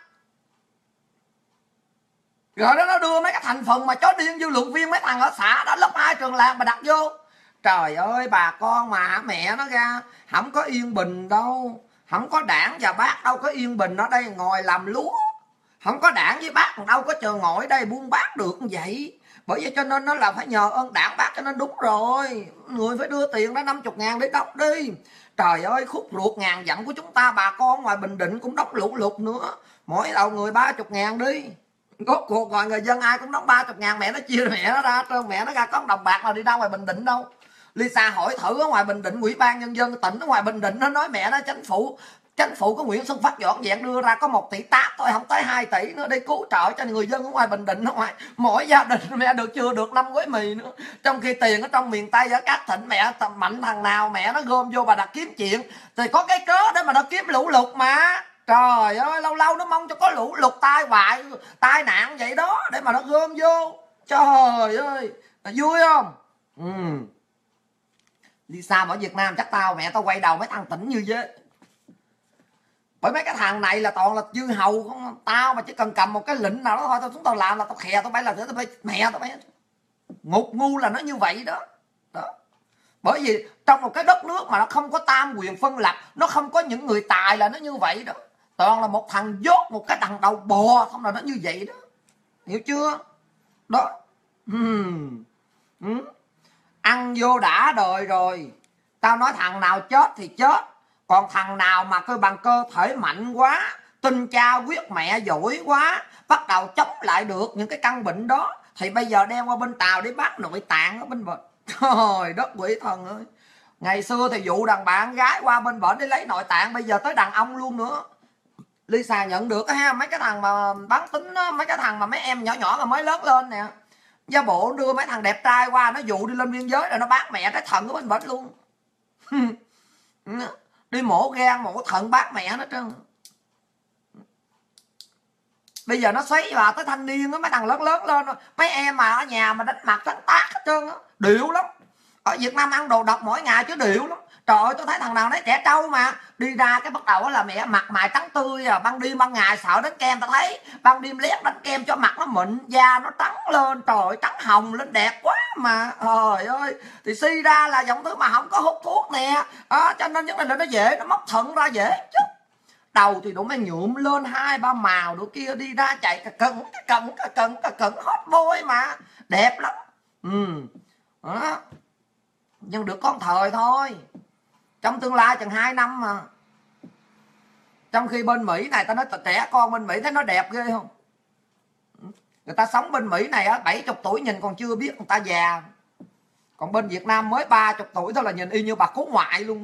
rồi đó, nó đưa mấy cái thành phần mà chó điên dư luận viên, mấy thằng ở xã đó, lớp 2 trường làng mà đặt vô. Trời ơi bà con mà mẹ nó ra không có yên bình đâu, không có đảng và bác đâu có yên bình ở đây ngồi làm lúa, không có đảng với bác đâu có chờ ngồi đây buôn bán được như vậy. Bởi vậy cho nên nó là phải nhờ ơn đảng bác, cho nên đúng rồi, người phải đưa tiền đó 50.000 để đóng đi. Trời ơi, khúc ruột ngàn dặm của chúng ta, bà con ngoài Bình Định cũng đóng lũ lụt nữa, mỗi đầu người 30.000 đi. Có cuộc gọi người dân ai cũng đóng 30.000, mẹ nó chia mẹ nó ra, mẹ nó ra có đồng bạc nào đi đâu ngoài Bình Định đâu. Lisa hỏi thử ở ngoài Bình Định, ủy ban nhân dân tỉnh ở ngoài Bình Định nó nói mẹ nó chính phủ Chính phủ của Nguyễn Xuân Phúc dọn dẹn đưa ra có 1,8 tỷ thôi, không tới 2 tỷ nữa, đi cứu trợ cho người dân ở ngoài Bình Định. Ở ngoài mỗi gia đình mẹ được chưa được 5 gói mì nữa, trong khi tiền ở trong miền Tây ở các tỉnh mẹ mạnh thằng nào mẹ nó gom vô bà đặt kiếm chuyện, thì có cái cớ để mà nó kiếm lũ lụt mà. Trời ơi, lâu lâu nó mong cho có lũ lụt tai hoại tai nạn vậy đó để mà nó gom vô. Trời ơi, vui không? Đi xa ở Việt Nam chắc tao mẹ tao quay đầu mấy thằng tỉnh như thế. Bởi mấy cái thằng này là toàn là dư hầu không. Tao mà chỉ cần cầm một cái lệnh nào đó thôi, chúng tao làm là tao khè, tao bay là tao bay mẹ tao bay. Ngục ngu là nó như vậy đó. Đó. Bởi vì trong một cái đất nước mà nó không có tam quyền phân lập, nó không có những người tài là nó như vậy đó. Toàn là một thằng dốt, một cái thằng đầu bò, không là nó như vậy đó. Hiểu chưa? Đó. Ăn vô đã đời rồi. Tao nói thằng nào chết thì chết, còn thằng nào mà cơ bằng cơ thể mạnh quá, tinh cha quyết mẹ giỏi quá, bắt đầu chống lại được những cái căn bệnh đó, thì bây giờ đem qua bên Tàu để bắt nội tạng ở bên bển. Trời đất quỷ thần ơi. Ngày xưa thì dụ đàn bạn gái qua bên bển để lấy nội tạng, bây giờ tới đàn ông luôn nữa. Lisa nhận được ha, mấy cái thằng mà bán tính đó, mấy cái thằng mà mấy em nhỏ nhỏ mà mới lớn lên nè, gia bộ đưa mấy thằng đẹp trai qua, nó dụ đi lên biên giới rồi nó bán mẹ cái thận của bên bển luôn. Đi mổ gan mổ thận bán mẹ nó trơn. Bây giờ nó xoáy vào tới thanh niên á, mấy thằng lớn lớn lên, mấy em mà ở nhà mà đánh mặt đánh tác hết trơn á, điệu lắm. Ở Việt Nam ăn đồ độc mỗi ngày chứ điệu lắm. Trời ơi, tôi thấy thằng nào nấy trẻ trâu mà đi ra cái bắt đầu là mẹ mặt mày trắng tươi à, ban đêm ban ngày sợ đánh kem, tao thấy ban đêm lét đánh kem cho mặt nó mịn, da nó trắng lên, trời ơi, trắng hồng lên đẹp quá mà. Trời ơi, thì suy ra là dòng thứ mà không có hút thuốc nè, cho nên những là nó dễ, nó móc thận ra dễ chứ. Đầu thì đủ mày nhuộm lên 2-3 màu đồ kia, đi ra chạy cận hot boy mà đẹp lắm. Đó. Nhưng được con thời thôi, trong tương lai chừng 2 năm mà. Trong khi bên Mỹ này tao nói trẻ con bên Mỹ thấy nó đẹp ghê không. Người ta sống bên Mỹ này á 70 tuổi nhìn còn chưa biết người ta già, còn bên Việt Nam mới 30 tuổi thôi là nhìn y như bà cố ngoại luôn.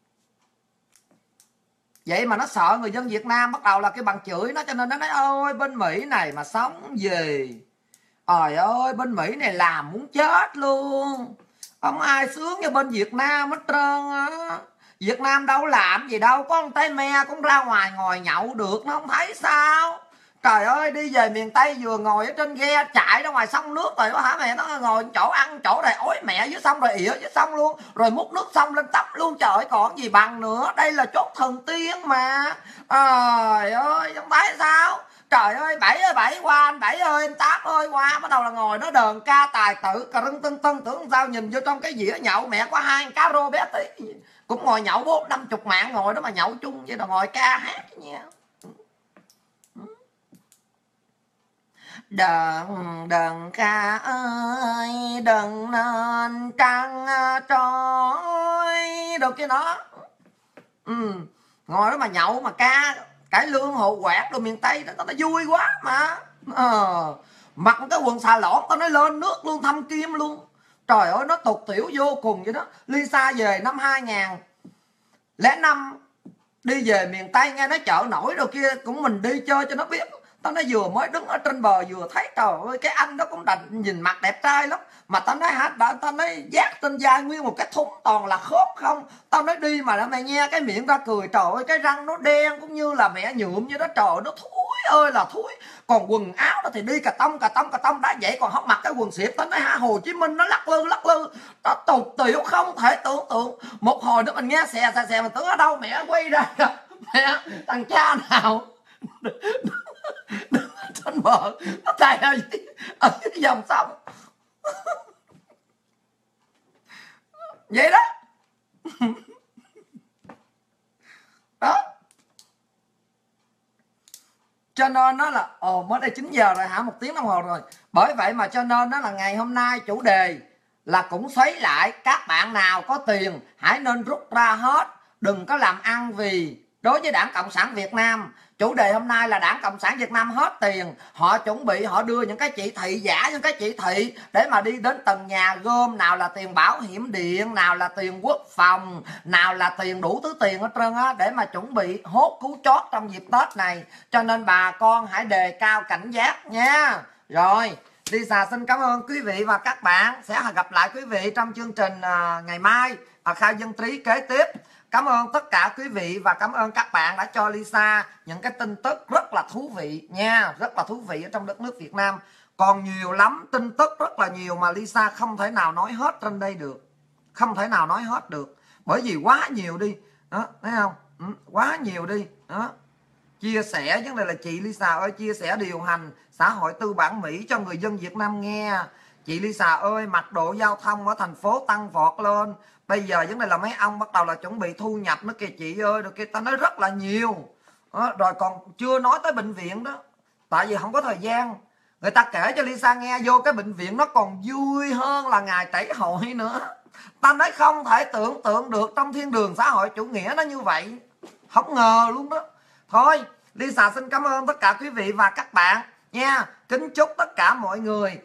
Vậy mà nó sợ người dân Việt Nam, bắt đầu là cái bằng chửi nó, cho nên nó nói ôi bên Mỹ này mà sống gì, trời ơi bên Mỹ này làm muốn chết luôn, không ai sướng như bên Việt Nam hết trơn á. Việt Nam đâu làm gì đâu, có con tay me cũng ra ngoài ngồi nhậu được, nó không thấy sao. Trời ơi, đi về miền Tây vừa ngồi ở trên ghe chạy ra ngoài sông nước rồi hả mẹ, nó ngồi chỗ ăn chỗ này ối mẹ dưới sông rồi ỉa dưới sông luôn, rồi múc nước sông lên tắm luôn. Trời ơi, còn gì bằng nữa, đây là chốt thần tiên mà. Trời ơi, không thấy sao. Trời ơi, Bảy ơi Bảy qua, anh Bảy ơi anh Tám ơi qua, bắt đầu là ngồi nó đờn ca tài tử cà rưng tân tân, tưởng sao nhìn vô trong cái dĩa nhậu mẹ có 2 cá rô bé tí, cũng ngồi nhậu 40-50 mạng ngồi đó mà nhậu chung vậy, rồi ngồi ca hát nha. Đừng ca ơi đừng nên trăng trôi đâu kia nó. Ngồi đó mà nhậu mà ca cải lương hồ quẹt đồ miền Tây đó, tao vui quá mà. Mặc cái quần xà lỏn tao nói lên nước luôn, thâm kim luôn. Trời ơi, nó tục tiểu vô cùng vậy đó. Lisa về năm 2005 đi về miền Tây nghe nói chợ nổi đồ kia, cũng mình đi chơi cho nó biết. Tao nói vừa mới đứng ở trên bờ vừa thấy trời ơi cái anh đó cũng đành nhìn mặt đẹp trai lắm, mà tao nói hả, tao nói giác trên vai nguyên một cái thúng toàn là khớp không. Tao nói đi mà mẹ nghe cái miệng ra cười, trời ơi cái răng nó đen cũng như là mẹ nhuộm như đó, trời nó thúi ơi là thúi. Còn quần áo đó thì đi cà tông đã vậy, còn không mặc cái quần xịp. Tao nói hả, Hồ Chí Minh nó lắc lư nó tục tiểu không thể tưởng tượng. Một hồi nữa mình nghe xè mình tưởng ở đâu mẹ quay ra mẹ thằng cha nào trên bờ nó tay ở dưới dòng sông vậy đó. Đó cho nên nó là mới đây 9 giờ rồi hả, 1 tiếng đồng hồ rồi. Bởi vậy mà cho nên nó là ngày hôm nay chủ đề là cũng xoáy lại, các bạn nào có tiền hãy nên rút ra hết, đừng có làm ăn vì đối với Đảng Cộng sản Việt Nam. Chủ đề hôm nay là Đảng Cộng sản Việt Nam hết tiền. Họ chuẩn bị họ đưa những cái chỉ thị giả, những cái chỉ thị để mà đi đến từng nhà gom. Nào là tiền bảo hiểm điện, nào là tiền quốc phòng, nào là tiền đủ thứ tiền hết trơn á, để mà chuẩn bị hốt cứu chót trong dịp Tết này. Cho nên bà con hãy đề cao cảnh giác nha. Rồi, Lisa xin cảm ơn quý vị và các bạn. Sẽ gặp lại quý vị trong chương trình ngày mai Khai Dân Trí kế tiếp. Cảm ơn tất cả quý vị và cảm ơn các bạn đã cho Lisa những cái tin tức rất là thú vị nha. Rất là thú vị ở trong đất nước Việt Nam. Còn nhiều lắm, tin tức rất là nhiều mà Lisa không thể nào nói hết trên đây được. Không thể nào nói hết được. Bởi vì quá nhiều đi. Đó, thấy không? Quá nhiều đi. Đó. Chia sẻ, vấn đề là chị Lisa ơi, chia sẻ điều hành xã hội tư bản Mỹ cho người dân Việt Nam nghe. Chị Lisa ơi, mật độ giao thông ở thành phố tăng vọt lên. Bây giờ vấn đề là mấy ông bắt đầu là chuẩn bị thu nhập nữa kìa chị ơi. Rồi kia ta nói rất là nhiều. Đó, rồi còn chưa nói tới bệnh viện đó. Tại vì không có thời gian. Người ta kể cho Lisa nghe vô cái bệnh viện nó còn vui hơn là ngày tẩy hội nữa. Ta nói không thể tưởng tượng được trong thiên đường xã hội chủ nghĩa nó như vậy. Không ngờ luôn đó. Thôi, Lisa xin cảm ơn tất cả quý vị và các bạn nha. Kính chúc tất cả mọi người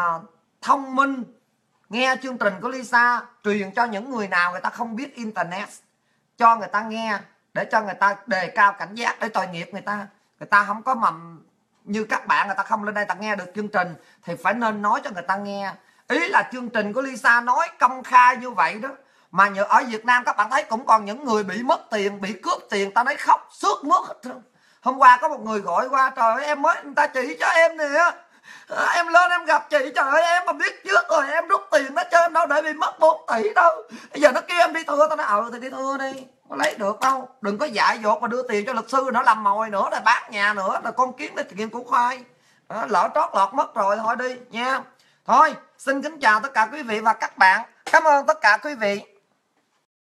thông minh, nghe chương trình của Lisa, truyền cho những người nào người ta không biết internet, cho người ta nghe để cho người ta đề cao cảnh giác, để tội nghiệp người ta không có mầm như các bạn, người ta không lên đây ta nghe được chương trình thì phải nên nói cho người ta nghe. Ý là chương trình của Lisa nói công khai như vậy đó, mà ở Việt Nam các bạn thấy cũng còn những người bị mất tiền, bị cướp tiền, ta nói khóc sướt mướt hết trơn. Hôm qua có một người gọi qua, trời ơi em mới, người ta chỉ cho em nè, em lên em gặp chị, trời ơi em mà biết trước rồi em rút tiền nó cho em đâu để bị mất 4 tỷ đâu. Bây giờ nó kêu em đi thưa, tao nói thì đi thưa đi, có lấy được đâu. Đừng có dại dột mà đưa tiền cho luật sư nữa, làm mồi nữa, rồi bác nhà nữa, là con kiến để tiền củ khoai. Lỡ trót lọt mất rồi thôi đi nha. Thôi xin kính chào tất cả quý vị và các bạn. Cảm ơn tất cả quý vị.